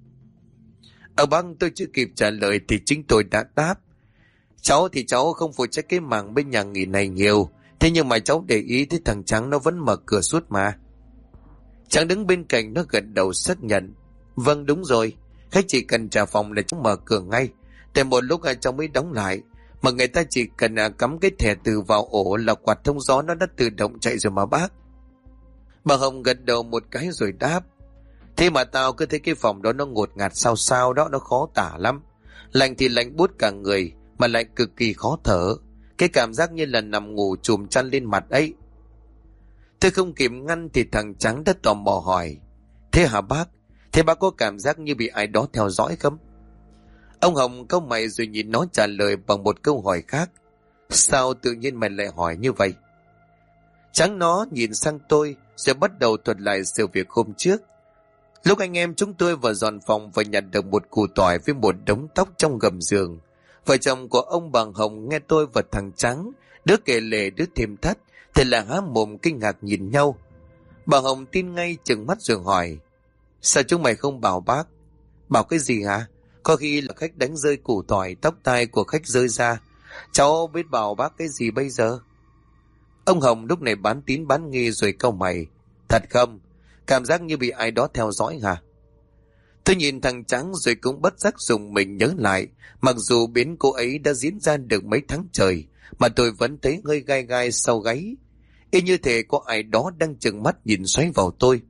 Ông bác tôi chưa kịp trả lời thì chính tôi đã đáp: Cháu thì cháu không phụ trách cái mảng bên nhà nghỉ này nhiều, thế nhưng mà cháu để ý thấy thằng Tráng nó vẫn mở cửa suốt mà. Tráng đứng bên cạnh nó gật đầu xác nhận: Vâng đúng rồi, khách chỉ cần trả phòng là cháu mở cửa ngay, để một lúc cháu mới đóng lại. Mà người ta chỉ cần cắm cái thẻ từ vào ổ là quạt thông gió nó đã tự động chạy rồi mà bác. Bà Hồng gật đầu một cái rồi đáp: Thế mà tao cứ thấy cái phòng đó nó ngột ngạt sao sao đó, nó khó tả lắm. Lạnh thì lạnh buốt cả người, mà lại cực kỳ khó thở. Cái cảm giác như là nằm ngủ chùm chăn lên mặt ấy. Tôi không kịp ngăn thì thằng Trắng đã tò mò hỏi: Thế hả bác? Thế bác có cảm giác như bị ai đó theo dõi không? Ông Hồng cau mày rồi nhìn nó trả lời bằng một câu hỏi khác: Sao tự nhiên mày lại hỏi như vậy? Trắng nó nhìn sang tôi rồi bắt đầu thuật lại sự việc hôm trước. Lúc anh em chúng tôi vào dọn phòng và nhặt được một củ tỏi với một đống tóc trong gầm giường, vợ chồng của ông bà Hồng nghe tôi và thằng Trắng, đứa kể lể đứa thêm thắt, thì là há mồm kinh ngạc nhìn nhau. Bà Hồng tin ngay, trừng mắt rồi hỏi: Sao chúng mày không bảo bác? Bảo cái gì hả? Có khi là khách đánh rơi củ tỏi, tóc tai của khách rơi ra. Cháu biết bảo bác cái gì bây giờ? Ông Hồng lúc này bán tín bán nghi rồi cau mày: Thật không? Cảm giác như bị ai đó theo dõi hả? Tôi nhìn thằng Trắng rồi cũng bất giác dùng mình nhớ lại. Mặc dù biến cô ấy đã diễn ra được mấy tháng trời, mà tôi vẫn thấy hơi gai gai sau gáy. Y như thể có ai đó đang trừng mắt nhìn xoáy vào tôi.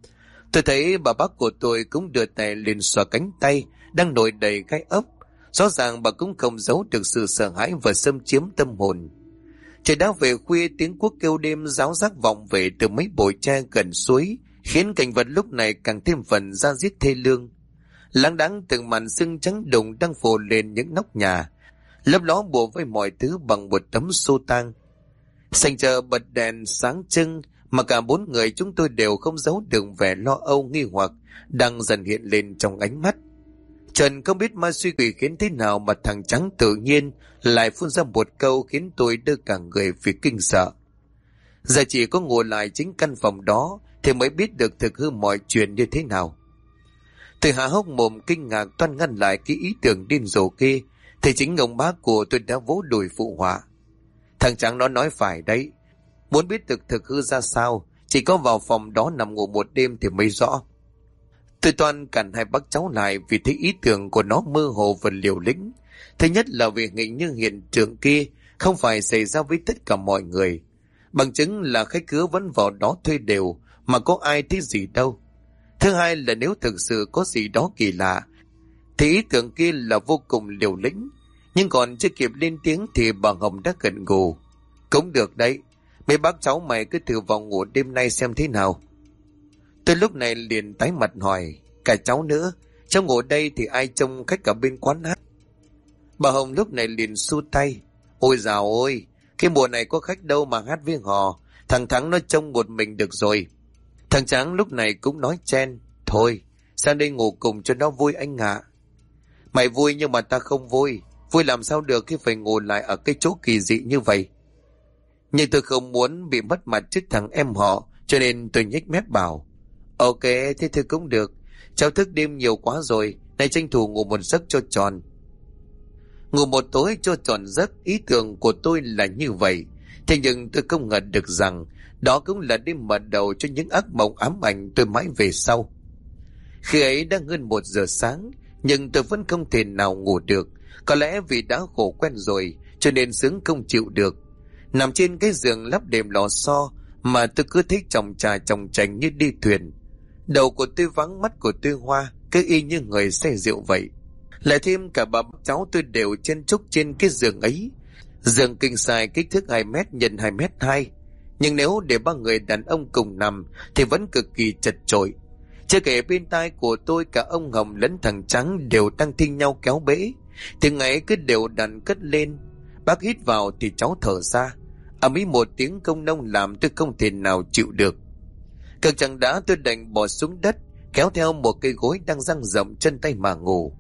Tôi thấy bà bác của tôi cũng đưa tay lên xoa cánh tay đang nổi đầy gai ốc. Rõ ràng bà cũng không giấu được sự sợ hãi và xâm chiếm tâm hồn. Trời đã về khuya, tiếng cuốc kêu đêm ráo rác vọng về từ mấy bụi tre gần suối, khiến cảnh vật lúc này càng thêm phần da diết thê lương. Láng đáng từng màn sương trắng đùng đang phủ lên những nóc nhà, lấp ló bùa với mọi thứ bằng một tấm xô tang. Sành chờ bật đèn sáng trưng, mà cả bốn người chúng tôi đều không giấu được vẻ lo âu nghi hoặc đang dần hiện lên trong ánh mắt. Trần không biết ma suy quỷ khiến thế nào mà thằng Trắng tự nhiên lại phun ra một câu khiến tôi đưa cả người vì kinh sợ. Giờ chỉ có ngồi lại chính căn phòng đó thì mới biết được thực hư mọi chuyện như thế nào. Tôi há hốc mồm kinh ngạc toan ngăn lại cái ý tưởng điên rồ kia, thì chính ông bác của tôi đã vỗ đùi phụ họa: Thằng Trắng nó nói phải đấy, muốn biết thực hư ra sao chỉ có vào phòng đó nằm ngủ một đêm thì mới rõ. Tôi toan cản hai bác cháu lại vì thấy ý tưởng của nó mơ hồ và liều lĩnh. Thứ nhất là vì hình như hiện tượng kia không phải xảy ra với tất cả mọi người. Bằng chứng là khách khứa vẫn vào đó thuê đều mà có ai thấy gì đâu. Thứ hai là nếu thực sự có gì đó kỳ lạ thì ý tưởng kia là vô cùng liều lĩnh. Nhưng còn chưa kịp lên tiếng thì bà Hồng đã gật gù: Cũng được đấy, mấy bác cháu mày cứ thử vào ngủ đêm nay xem thế nào. Tôi lúc này liền tái mặt hỏi: Cả cháu nữa, cháu ngủ đây thì ai trông khách cả bên quán hát? Bà Hồng lúc này liền xua tay: Ôi dào ôi, cái mùa này có khách đâu mà hát với họ, thằng Thắng nó trông một mình được rồi. Thằng Tráng lúc này cũng nói chen: Thôi, sang đây ngủ cùng cho nó vui anh ạ. Mày vui nhưng mà ta không vui. Vui làm sao được khi phải ngồi lại ở cái chỗ kỳ dị như vậy. Nhưng tôi không muốn bị mất mặt trước thằng em họ, cho nên tôi nhếch mép bảo: Ok, thế thì cũng được. Cháu thức đêm nhiều quá rồi, nay tranh thủ ngủ một giấc cho tròn. Ngủ một tối cho tròn giấc, ý tưởng của tôi là như vậy. Thế nhưng tôi không ngờ được rằng Đó cũng là đêm mở đầu cho những ác mộng ám ảnh tôi mãi về sau. Khi ấy đã hơn 1 giờ sáng, nhưng tôi vẫn không thể nào ngủ được. Có lẽ vì đã khổ quen rồi, cho nên sướng không chịu được. Nằm trên cái giường lắp đệm lò xo mà tôi cứ thấy chòng trà chòng trành như đi thuyền. Đầu của tôi vắng, mắt của tôi hoa, cứ y như người say rượu vậy. Lại thêm cả bà cháu tôi đều chen chúc trên cái giường ấy. Giường king size kích thước 2 mét x 2 mét 2. Nhưng nếu để 3 người đàn ông cùng nằm thì vẫn cực kỳ chật chội. Chưa kể bên tai của tôi cả ông Hồng lẫn thằng Trắng đều đang thi nhau kéo bể. Tiếng ấy cứ đều đặn cất lên. Bác hít vào thì cháu thở ra. Ầm ĩ một tiếng công nông làm tôi không thể nào chịu được. Cực chẳng đã tôi đành bỏ xuống đất, kéo theo một cây gối đang dang rộng chân tay mà ngủ.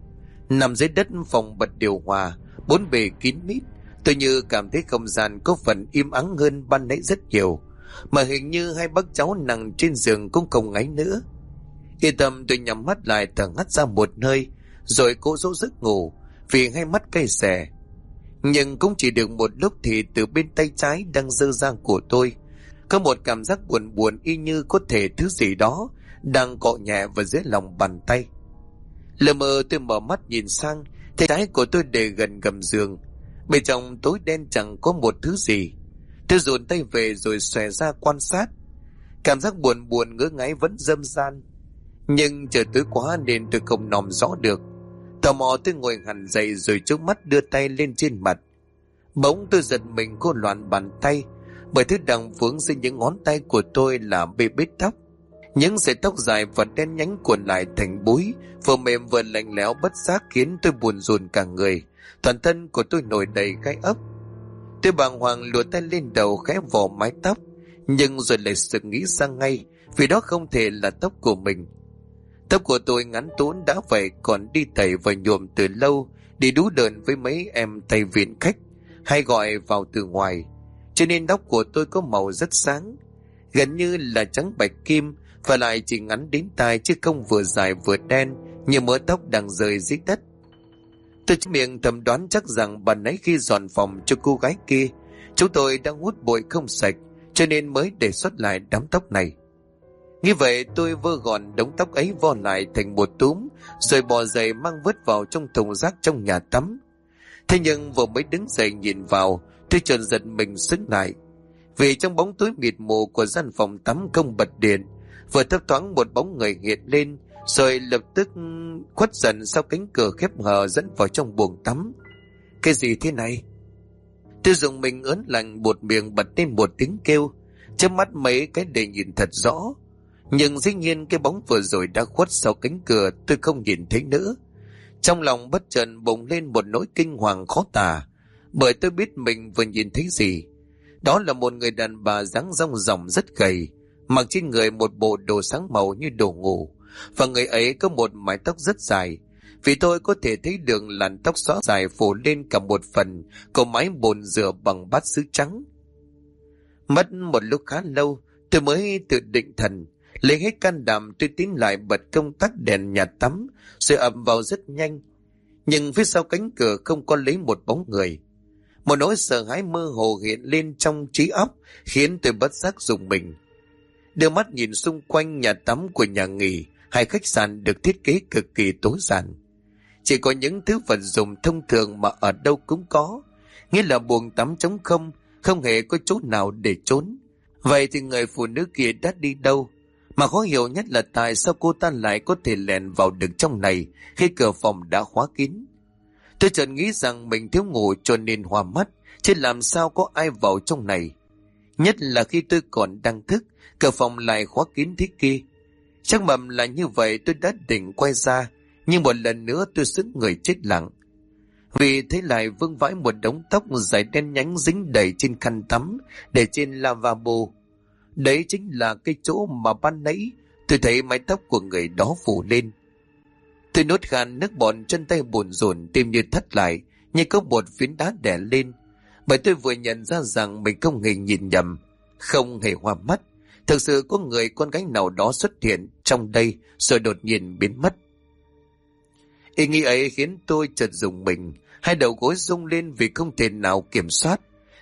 Nằm dưới đất phòng bật điều hòa, 4 bề kín mít, tôi như cảm thấy không gian có phần im ắng hơn ban nãy rất nhiều. Mà hình như hai bác cháu nằm trên giường cũng không ngáy nữa. Yên tâm, tôi nhắm mắt lại thở hắt ra một hơi, rồi cố dỗ giấc ngủ vì hai mắt cay xè. Nhưng cũng chỉ được một lúc thì từ bên tay trái đang giơ ra của tôi có một cảm giác buồn buồn, y như có thể thứ gì đó đang cọ nhẹ vào dưới lòng bàn tay. Lờ mờ tôi mở mắt nhìn sang, tay trái của tôi để gần gầm giường. Bên trong tối đen chẳng có một thứ gì. Tôi dồn tay về rồi xòe ra quan sát. Cảm giác buồn buồn ngứa ngáy vẫn dâm gian, nhưng trời tối quá nên tôi không nòm rõ được. Tò mò tôi ngồi hẳn dậy rồi chớp mắt đưa tay lên trên mặt. Bỗng tôi giật mình cô loạn bàn tay, bởi thứ đằng vướng dưới những ngón tay của tôi là bê bết tóc. Những sợi tóc dài và đen nhánh cuộn lại thành búi, vừa mềm vừa lạnh lẽo bất giác khiến tôi buồn rùn cả người. Toàn thân của tôi nổi đầy gai ốc. Tôi bàng hoàng lùa tay lên đầu khẽ vò mái tóc, nhưng rồi lại sực nghĩ ra ngay, vì đó không thể là tóc của mình. Tóc của tôi ngắn tốn đã vậy, còn đi tẩy và nhuộm từ lâu, đi đú đờn với mấy em tay viện khách hay gọi vào từ ngoài, cho nên tóc của tôi có màu rất sáng, gần như là trắng bạch kim, và lại chỉ ngắn đến tai chứ không vừa dài vừa đen như mớ tóc đang rơi dưới đất. Tôi miệng thầm đoán chắc rằng bà nãy khi dọn phòng cho cô gái kia, chúng tôi đang hút bụi không sạch, cho nên mới để xuất lại đám tóc này. Như vậy tôi vơ gọn đống tóc ấy vo lại thành một túm, rồi bò dậy mang vứt vào trong thùng rác trong nhà tắm. Thế nhưng vừa mới đứng dậy nhìn vào, tôi chợt giật mình sững lại, vì trong bóng tối mịt mù của gian phòng tắm không bật điện, vừa thấp thoáng một bóng người hiện lên, rồi lập tức khuất dần sau cánh cửa khép hờ dẫn vào trong buồng tắm. Cái gì thế này? Tôi dùng mình ớn lạnh, buột miệng bật lên một tiếng kêu, chớp mắt mấy cái để nhìn thật rõ. Nhưng dĩ nhiên cái bóng vừa rồi đã khuất sau cánh cửa, tôi không nhìn thấy nữa. Trong lòng bất chợt bùng lên một nỗi kinh hoàng khó tả, bởi tôi biết mình vừa nhìn thấy gì. Đó là một người đàn bà dáng rong ròng rất gầy, mặc trên người một bộ đồ sáng màu như đồ ngủ, và người ấy có một mái tóc rất dài, vì tôi có thể thấy được làn tóc xõa dài phủ lên cả một phần của mái bồn rửa bằng bát sứ trắng. Mất một lúc khá lâu, tôi mới tự định thần, lấy hết can đảm tôi tiến lại bật công tắc đèn nhà tắm, rồi ập vào rất nhanh. Nhưng phía sau cánh cửa không có lấy một bóng người. Một nỗi sợ hãi mơ hồ hiện lên trong trí óc, khiến tôi bất giác rùng mình. Đưa mắt nhìn xung quanh nhà tắm của nhà nghỉ hay khách sạn được thiết kế cực kỳ tối giản. Chỉ có những thứ vật dụng thông thường mà ở đâu cũng có, nghĩa là buồng tắm trống không, không hề có chỗ nào để trốn. Vậy thì người phụ nữ kia đã đi đâu? Mà khó hiểu nhất là tại sao cô ta lại có thể lèn vào được trong này khi cửa phòng đã khóa kín. Tôi chợt nghĩ rằng mình thiếu ngủ cho nên hoa mắt, chứ làm sao có ai vào trong này. Nhất là khi tôi còn đang thức, cửa phòng lại khóa kín thế kia. Chắc mầm là như vậy, tôi đã định quay ra, nhưng một lần nữa tôi sững người chết lặng. Vì thấy lại vương vãi một đống tóc dài đen nhánh dính đầy trên khăn tắm để trên lavabo. Đấy chính là cái chỗ mà ban nãy tôi thấy mái tóc của người đó phủ lên. Tôi nuốt khan nước bọt, chân tay buồn rộn, tim như thắt lại, như có một phiến đá đè lên. Bởi tôi vừa nhận ra rằng mình không hề nhìn nhầm, không hề hoa mắt. Thực sự có người con gái nào đó xuất hiện trong đây rồi đột nhiên biến mất. Ý nghĩ ấy khiến tôi chợt rùng mình, hai đầu gối rung lên vì không thể nào kiểm soát.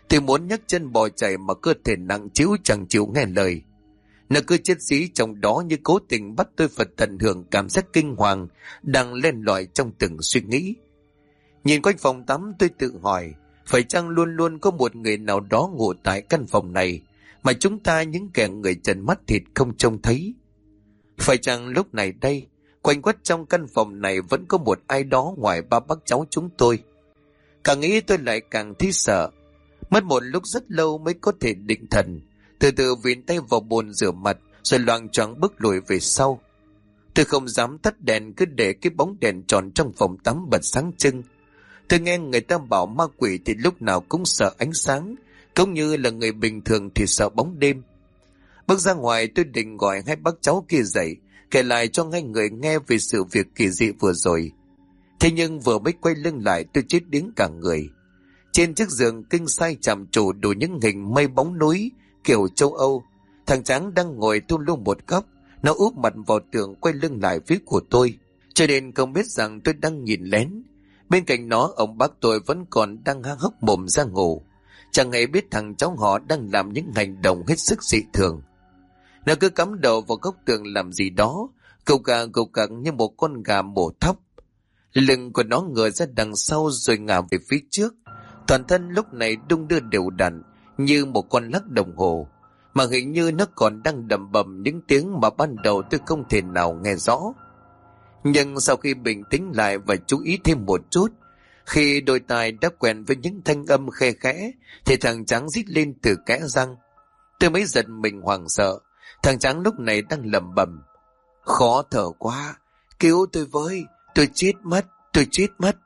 Tôi muốn nhấc chân bò chạy mà cơ thể nặng trĩu chẳng chịu nghe lời. Nó cứ chết dí trong đó như cố tình bắt tôi phải tận hưởng cảm giác kinh hoàng đang len lỏi trong từng suy nghĩ. Nhìn quanh phòng tắm tôi tự hỏi, phải chăng luôn luôn có một người nào đó ngủ tại căn phòng này mà chúng ta những kẻ người trần mắt thịt không trông thấy? Phải chăng lúc này đây, quanh quất trong căn phòng này vẫn có một ai đó ngoài ba bác cháu chúng tôi? Càng nghĩ tôi lại càng thấy sợ. Mất một lúc rất lâu mới có thể định thần, từ từ vịn tay vào bồn rửa mặt rồi loạng choạng bước lùi về sau. Tôi không dám tắt đèn, cứ để cái bóng đèn tròn trong phòng tắm bật sáng trưng. Tôi nghe người ta bảo ma quỷ thì lúc nào cũng sợ ánh sáng, cũng như là người bình thường thì sợ bóng đêm. Bước ra ngoài tôi định gọi hai bác cháu kia dậy, kể lại cho hai người nghe về sự việc kỳ dị vừa rồi. Thế nhưng vừa mới quay lưng lại tôi chết điếng cả người. Trên chiếc giường kinh sai chạm trổ đủ những hình mây bóng núi kiểu châu Âu, thằng Tráng đang ngồi thu lu một góc. Nó úp mặt vào tường quay lưng lại phía của tôi, cho nên không biết rằng tôi đang nhìn lén. Bên cạnh nó ông bác tôi vẫn còn đang há hốc mồm ra ngủ, chẳng hề biết thằng cháu họ đang làm những hành động hết sức dị thường. Nó cứ cắm đầu vào góc tường làm gì đó, gục gạc như một con gà mổ thóc. Lưng của nó ngửa ra đằng sau rồi ngả về phía trước, toàn thân lúc này đung đưa đều đặn như một con lắc đồng hồ, mà hình như nó còn đang đầm bầm những tiếng mà ban đầu tôi không thể nào nghe rõ. Nhưng sau khi bình tĩnh lại và chú ý thêm một chút, khi đôi tai đã quen với những thanh âm khe khẽ, thì thằng Tráng rít lên từ kẽ răng. Tôi mới giật mình hoảng sợ. Thằng Tráng lúc này đang lẩm bẩm: khó thở quá, cứu tôi với, tôi chết mất.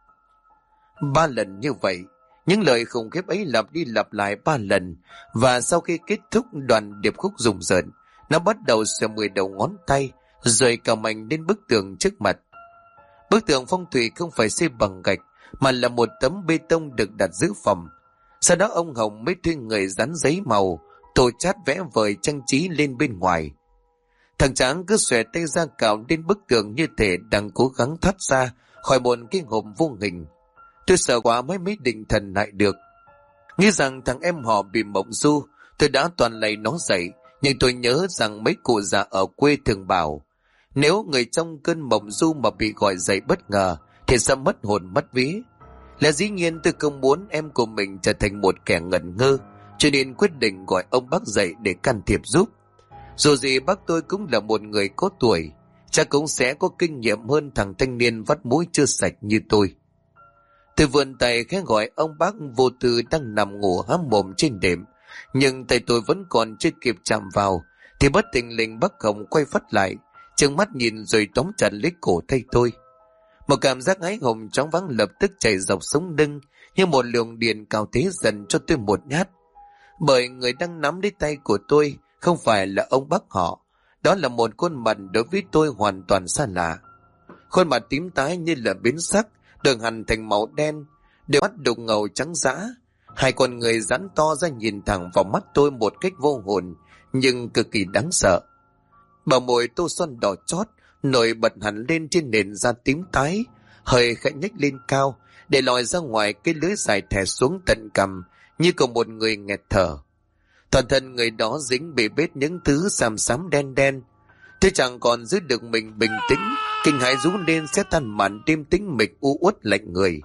3 lần như vậy, những lời khủng khiếp ấy lặp đi lặp lại 3 lần, và sau khi kết thúc đoạn điệp khúc rùng rợn, nó bắt đầu sờ 10 đầu ngón tay rồi cào mạnh lên bức tường trước mặt. Bức tường phong thủy không phải xây bằng gạch mà là một tấm bê tông được đặt giữ phòng. Sau đó ông Hồng mới thuê người dán giấy màu, tô chát vẽ vời trang trí lên bên ngoài. Thằng Tráng cứ xòe tay ra cào lên bức tường như thể đang cố gắng thoát ra khỏi một cái hộp vô hình. Tôi sợ quá mới định thần lại được. Nghĩ rằng thằng em họ bị mộng du, tôi đã toàn lầy nó dậy, nhưng tôi nhớ rằng mấy cụ già ở quê thường bảo, nếu người trong cơn mộng du mà bị gọi dậy bất ngờ thì sẽ mất hồn mất vía. Là dĩ nhiên tôi không muốn em của mình trở thành một kẻ ngẩn ngơ, cho nên quyết định gọi ông bác dậy để can thiệp giúp. Dù gì bác tôi cũng là một người có tuổi, chắc cũng sẽ có kinh nghiệm hơn thằng thanh niên vắt mũi chưa sạch như tôi. Tôi vươn tay khẽ gọi ông bác vô tư đang nằm ngủ há mồm trên đệm, nhưng tay tôi vẫn còn chưa kịp chạm vào thì bất thình lình bác Hồng quay phát lại, trừng mắt nhìn rồi tóm chặt lấy cổ tay tôi. Một cảm giác hái hùng chóng váng lập tức chạy dọc sống lưng như một luồng điện cao thế dần cho tôi một nhát. Bởi người đang nắm lấy tay của tôi không phải là ông bác họ, đó là một khuôn mặt đối với tôi hoàn toàn xa lạ. Khuôn mặt tím tái như là biến sắc, đường hằn thành màu đen, đôi mắt đục ngầu trắng dã, hai con người giãn to ra nhìn thẳng vào mắt tôi một cách vô hồn nhưng cực kỳ đáng sợ. Bờ môi tô son đỏ chót nổi bật hẳn lên trên nền da tím tái, hơi khẽ nhếch lên cao để lòi ra ngoài cái lưỡi dài thè xuống tận cằm như của một người nghẹt thở. Toàn thân người đó dính bị bết những thứ xám xám đen đen. Tôi chẳng còn giữ được mình bình tĩnh, kinh hãi rú lên sẽ tan màn đêm tĩnh mịch u uất lạnh người.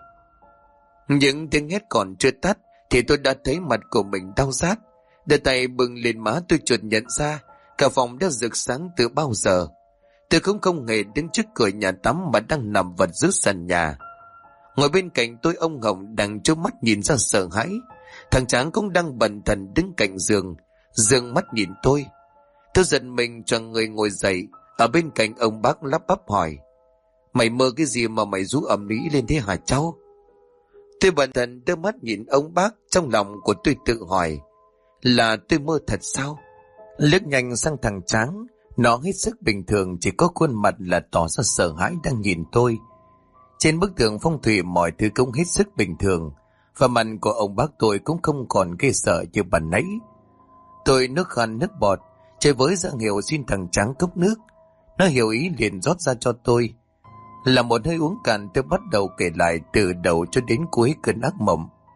Những tiếng hét còn chưa tắt thì tôi đã thấy mặt của mình đau rát. Đưa tay bừng lên má tôi chợt nhận ra cả phòng đã rực sáng từ bao giờ. Tôi cũng không hề đến trước cửa nhà tắm mà đang nằm vật dưới sàn nhà. Ngồi bên cạnh tôi ông Hồng đang trố mắt nhìn ra sợ hãi. Thằng Tráng cũng đang bần thần đứng cạnh giường, dương mắt nhìn tôi. Tôi giật mình choàng người ngồi dậy. Ở bên cạnh ông bác lắp bắp hỏi: mày mơ cái gì mà mày rú ầm ĩ lên thế hả cháu? Tôi bần thần đưa mắt nhìn ông bác, trong lòng của tôi tự hỏi là tôi mơ thật sao? Liếc nhanh sang thằng Tráng, nó hết sức bình thường, chỉ có khuôn mặt là tỏ ra sợ hãi đang nhìn tôi. Trên bức tường phong thủy mọi thứ cũng hết sức bình thường, và mặt của ông bác tôi cũng không còn ghê sợ như ban nãy. Tôi nước khăn nước bọt, chơi với ra hiệu xin thằng Tráng cốc nước. Nó hiểu ý liền rót ra cho tôi. Là một hơi uống cạn tôi bắt đầu kể lại từ đầu cho đến cuối cơn ác mộng.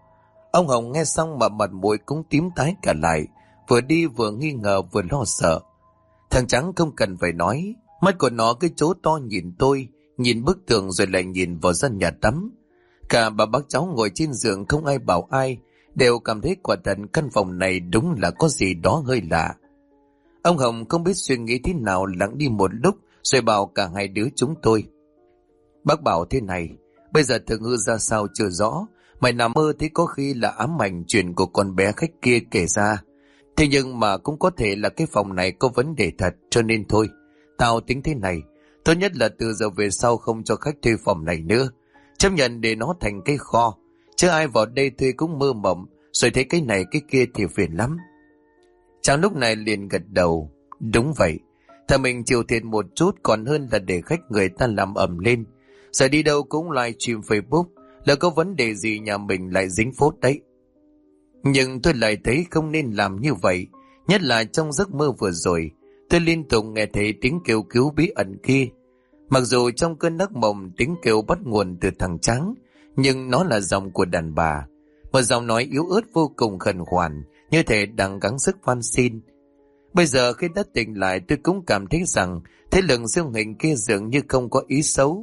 Ông Hồng nghe xong mà mặt mũi cũng tím tái cả lại, vừa đi vừa nghi ngờ vừa lo sợ. Thằng Trắng không cần phải nói, mắt của nó cái chỗ to nhìn tôi, nhìn bức tường rồi lại nhìn vào gian nhà tắm. Cả bà bác cháu ngồi trên giường không ai bảo ai, đều cảm thấy quả thật căn phòng này đúng là có gì đó hơi lạ. Ông Hồng không biết suy nghĩ thế nào, lặng đi một lúc rồi bảo cả hai đứa chúng tôi: Bác bảo thế này, bây giờ thực hư ra sao chưa rõ, mày nằm mơ thấy có khi là ám ảnh chuyện của con bé khách kia kể ra. Thế nhưng mà cũng có thể là cái phòng này có vấn đề thật, cho nên thôi, tao tính thế này, tốt nhất là từ giờ về sau không cho khách thuê phòng này nữa, chấp nhận để nó thành cái kho, chứ ai vào đây thuê cũng mơ mộng, rồi thấy cái này cái kia thì phiền lắm. Chàng lúc này liền gật đầu: Đúng vậy, thà mình chịu thiệt một chút còn hơn là để khách người ta làm ầm lên. Giờ đi đâu cũng live stream Facebook, là có vấn đề gì nhà mình lại dính phốt đấy. Nhưng tôi lại thấy không nên làm như vậy, nhất là trong giấc mơ vừa rồi, tôi liên tục nghe thấy tiếng kêu cứu bí ẩn kia. Mặc dù trong cơn ác mộng tiếng kêu bắt nguồn từ thằng Trắng, nhưng nó là giọng của đàn bà, một giọng nói yếu ớt vô cùng khẩn khoản, như thể đang gắng sức van xin. Bây giờ khi đã tỉnh lại, tôi cũng cảm thấy rằng thế lực siêu hình kia dường như không có ý xấu.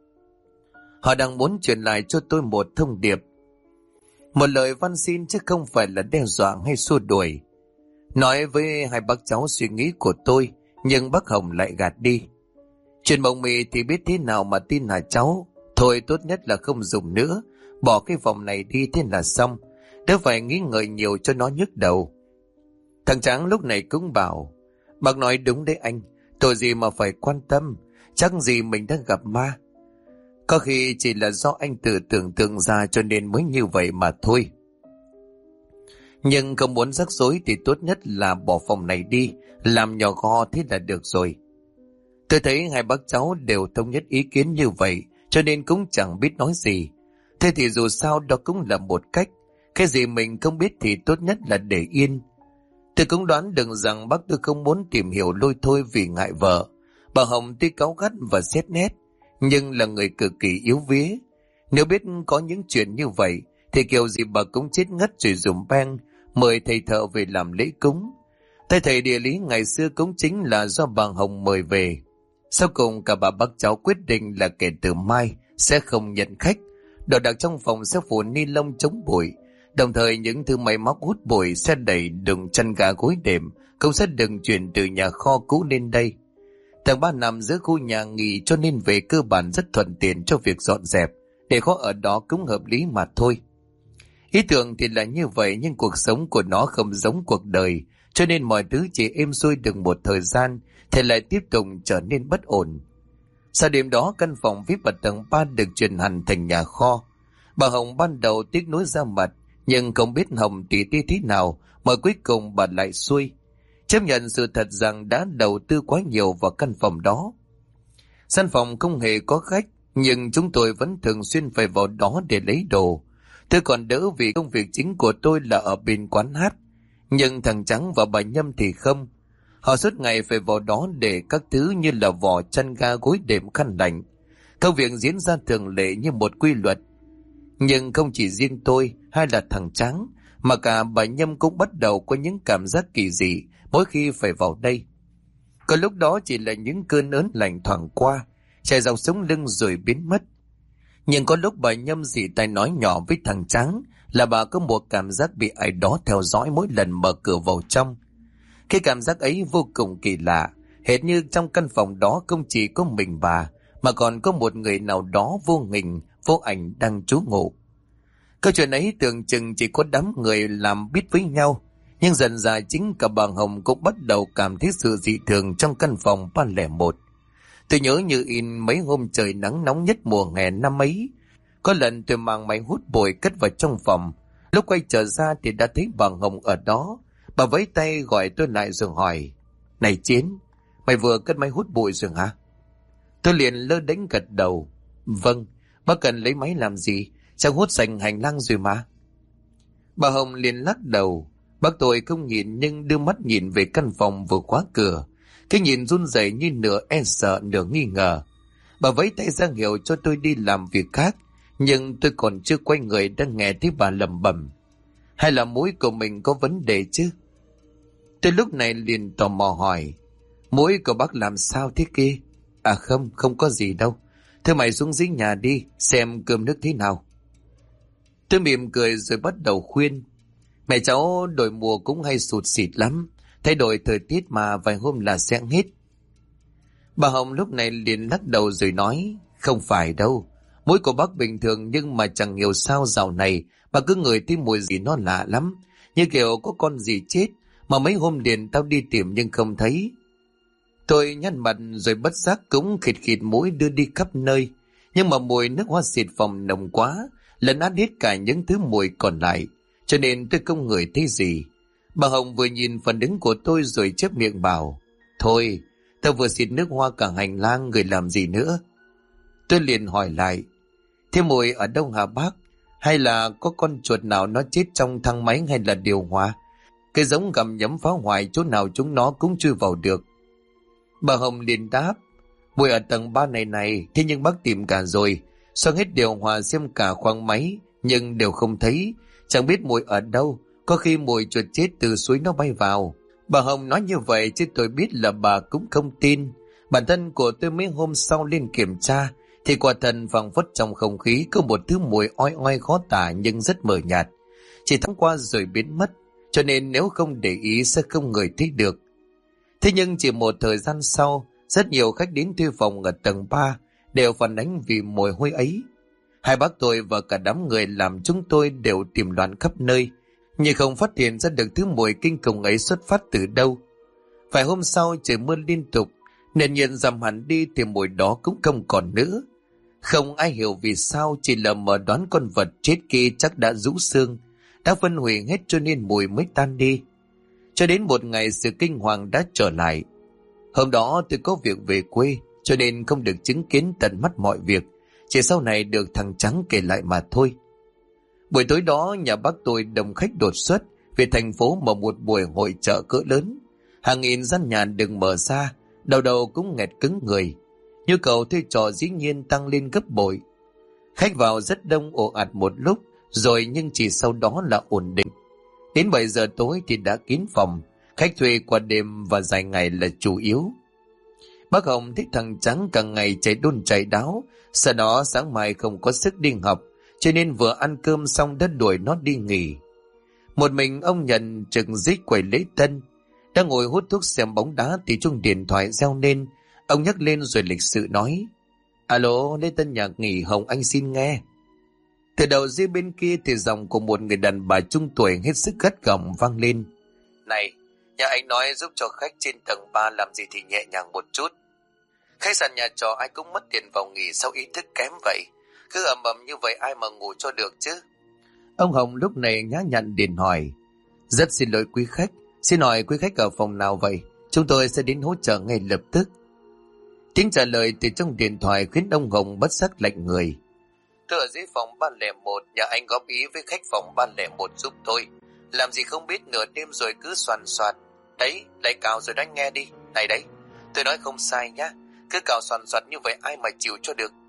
Họ đang muốn truyền lại cho tôi một thông điệp, một lời van xin chứ không phải là đe dọa hay xua đuổi. Nói với hai bác cháu suy nghĩ của tôi, nhưng bác Hồng lại gạt đi. Chuyện mộng mị thì biết thế nào mà tin là cháu. Thôi tốt nhất là không dùng nữa, bỏ cái vòng này đi thế là xong, đỡ phải nghĩ ngợi nhiều cho nó nhức đầu. Thằng Tráng lúc này cũng bảo: Bác nói đúng đấy anh, tội gì mà phải quan tâm, chắc gì mình đã gặp ma. Có khi chỉ là do anh tự tưởng tượng ra cho nên mới như vậy mà thôi. Nhưng không muốn rắc rối thì tốt nhất là bỏ phòng này đi, làm nhỏ gò thế là được rồi. Tôi thấy hai bác cháu đều thống nhất ý kiến như vậy, cho nên cũng chẳng biết nói gì. Thế thì dù sao đó cũng là một cách, cái gì mình không biết thì tốt nhất là để yên. Tôi cũng đoán được rằng bác tôi không muốn tìm hiểu lôi thôi vì ngại vợ. Bà Hồng tuy cáu gắt và xét nét, nhưng là người cực kỳ yếu vía. Nếu biết có những chuyện như vậy, thì kiểu gì bà cũng chết ngất rồi dùng beng mời thầy thợ về làm lễ cúng. Thầy địa lý ngày xưa cũng chính là do bà Hồng mời về. Sau cùng cả bà bác cháu quyết định là kể từ mai sẽ không nhận khách, đồ đạc trong phòng sẽ phủ ni lông chống bụi, đồng thời những thứ máy móc hút bụi sẽ đẩy đựng chăn gà gối đệm cũng sẽ đừng chuyển từ nhà kho cũ lên đây. Tầng 3 nằm giữa khu nhà nghỉ cho nên về cơ bản rất thuận tiện cho việc dọn dẹp, để kho ở đó cũng hợp lý mà thôi. Ý tưởng thì là như vậy, nhưng cuộc sống của nó không giống cuộc đời, cho nên mọi thứ chỉ êm xuôi được một thời gian thì lại tiếp tục trở nên bất ổn. Sau đêm đó, căn phòng VIP ở tầng 3 được chuyển hẳn thành nhà kho. Bà Hồng ban đầu tiếc nuối ra mặt, nhưng không biết Hồng tỉ tí thế nào mà cuối cùng bà lại xuôi, chấp nhận sự thật rằng đã đầu tư quá nhiều vào căn phòng đó. Căn phòng không hề có khách, nhưng chúng tôi vẫn thường xuyên phải vào đó để lấy đồ. Tôi còn đỡ vì công việc chính của tôi là ở bên quán hát, nhưng thằng Trắng và bà Nhâm thì không. Họ suốt ngày phải vào đó để các thứ như là vỏ chăn ga gối đệm khăn lạnh. Công việc diễn ra thường lệ như một quy luật. Nhưng không chỉ riêng tôi hay là thằng Trắng, mà cả bà Nhâm cũng bắt đầu có những cảm giác kỳ dị mỗi khi phải vào đây. Có lúc đó chỉ là những cơn ớn lạnh thoảng qua, chạy dọc sống lưng rồi biến mất. Nhưng có lúc bà Nhâm dì tay nói nhỏ với thằng Trắng là bà có một cảm giác bị ai đó theo dõi mỗi lần mở cửa vào trong. Cái cảm giác ấy vô cùng kỳ lạ, hệt như trong căn phòng đó không chỉ có mình bà, mà còn có một người nào đó vô hình, vô ảnh đang trú ngụ. Câu chuyện ấy tưởng chừng chỉ có đám người làm biết với nhau, nhưng dần dà chính cả bà Hồng cũng bắt đầu cảm thấy sự dị thường trong căn phòng 301. Tôi nhớ như in mấy hôm trời nắng nóng nhất mùa hè năm ấy. Có lần tôi mang máy hút bụi cất vào trong phòng. Lúc quay trở ra thì đã thấy bà Hồng ở đó. Bà vẫy tay gọi tôi lại rồi hỏi: Này Chiến, mày vừa cất máy hút bụi rồi hả? Tôi liền lơ đễnh gật đầu: Vâng, bác cần lấy máy làm gì? Chẳng hút sạch hành lang rồi mà. Bà Hồng liền lắc đầu. Bác tôi không nhìn nhưng đưa mắt nhìn về căn phòng vừa khóa cửa. Cái nhìn run rẩy như nửa e sợ nửa nghi ngờ. Bà vẫy tay ra hiệu cho tôi đi làm việc khác, nhưng tôi còn chưa quay người đã nghe thấy bà lẩm bẩm: Hay là mũi của mình có vấn đề chứ? Tôi lúc này liền tò mò hỏi, mũi của bác làm sao thế kia? À không, không có gì đâu. Thôi mày xuống dưới nhà đi, xem cơm nước thế nào. Tôi mỉm cười rồi bắt đầu khuyên. Mẹ cháu đổi mùa cũng hay sụt sịt lắm. Thay đổi thời tiết mà vài hôm là sẽ hết. Bà Hồng lúc này liền lắc đầu rồi nói, không phải đâu. Mũi của bác bình thường nhưng mà chẳng hiểu sao dạo này bà cứ ngửi thấy mùi gì nó lạ lắm. Như kiểu có con gì chết mà mấy hôm liền tao đi tìm nhưng không thấy. Tôi nhăn mặt rồi bất giác cũng khịt khịt mũi đưa đi khắp nơi. Nhưng mà mùi nước hoa xịt phòng nồng quá, lấn át hết cả những thứ mùi còn lại, cho nên tôi không ngửi thấy gì. Bà Hồng vừa nhìn phản ứng của tôi rồi chép miệng bảo, thôi, tao vừa xịt nước hoa cả hành lang, người làm gì nữa? Tôi liền hỏi lại, thế mùi ở đâu hả bác? Hay là có con chuột nào nó chết trong thang máy hay là điều hòa? Cái giống gặm nhấm phá hoại chỗ nào chúng nó cũng chui vào được. Bà Hồng liền đáp, mùi ở tầng 3 này, thế nhưng bác tìm cả rồi. Xoang hết điều hòa xem cả khoang máy, nhưng đều không thấy. Chẳng biết mùi ở đâu, có khi mùi chuột chết từ suối nó bay vào. Bà Hồng nói như vậy chứ tôi biết là bà cũng không tin. Bản thân của tôi mấy hôm sau lên kiểm tra, thì quả thật phảng phất trong không khí có một thứ mùi oi oi khó tả nhưng rất mờ nhạt. Chỉ thoáng qua rồi biến mất, cho nên nếu không để ý sẽ không ngửi thấy được. Thế nhưng chỉ một thời gian sau, rất nhiều khách đến thuê phòng ở tầng 3 đều phản ánh vì mùi hôi ấy. Hai bác tôi và cả đám người làm chúng tôi đều tìm loạn khắp nơi, nhưng không phát hiện ra được thứ mùi kinh khủng ấy xuất phát từ đâu. Vài hôm sau trời mưa liên tục, nền nhiệt giảm hẳn đi thì mùi đó cũng không còn nữa. Không ai hiểu vì sao, chỉ lờ mờ đoán con vật chết kia chắc đã rũ xương, đã phân hủy hết cho nên mùi mới tan đi. Cho đến một ngày sự kinh hoàng đã trở lại. Hôm đó tôi có việc về quê, cho nên không được chứng kiến tận mắt mọi việc, chỉ sau này được thằng Trắng kể lại mà thôi. Buổi tối đó nhà bác tôi đông khách đột xuất về thành phố mở một buổi hội chợ cỡ lớn. Hàng nghìn gian nhà đừng mở ra, đầu đầu cũng nghẹt cứng người. Nhu cầu thuê trọ dĩ nhiên tăng lên gấp bội. Khách vào rất đông ồ ạt một lúc rồi, nhưng chỉ sau đó là ổn định. Đến 7 giờ tối thì đã kín phòng, khách thuê qua đêm và dài ngày là chủ yếu. Bác Hồng thích thằng Trắng càng ngày chạy đôn chạy đáo, sau đó sáng mai không có sức đi học, cho nên vừa ăn cơm xong đã đuổi nó đi nghỉ. Một mình ông Nhận trực dưới quầy lễ tân, đang ngồi hút thuốc xem bóng đá thì chuông điện thoại reo lên. Ông nhắc lên rồi lịch sự nói, alo, lễ tân nhạc nghỉ Hồng anh xin nghe. Từ đầu dây bên kia thì giọng của một người đàn bà trung tuổi hết sức gắt gỏng vang lên, này, nhà anh nói giúp cho khách trên tầng 3 làm gì thì nhẹ nhàng một chút. Khách sạn nhà trọ ai cũng mất tiền vào nghỉ, sao ý thức kém vậy? Cứ ầm ầm như vậy ai mà ngủ cho được chứ? Ông Hồng lúc này nhã nhặn điện hỏi, rất xin lỗi quý khách, xin hỏi quý khách ở phòng nào vậy? Chúng tôi sẽ đến hỗ trợ ngay lập tức. Tiếng trả lời từ trong điện thoại khiến ông Hồng bất giác lạnh người. Tôi ở dưới phòng 301, nhà anh góp ý với khách phòng 301 giúp tôi. Làm gì không biết nửa đêm rồi cứ soàn soạt. Đấy, lại cào rồi đó, nghe đi. Này đấy, tôi nói không sai nhá. Cứ cào soàn soạt như vậy ai mà chịu cho được.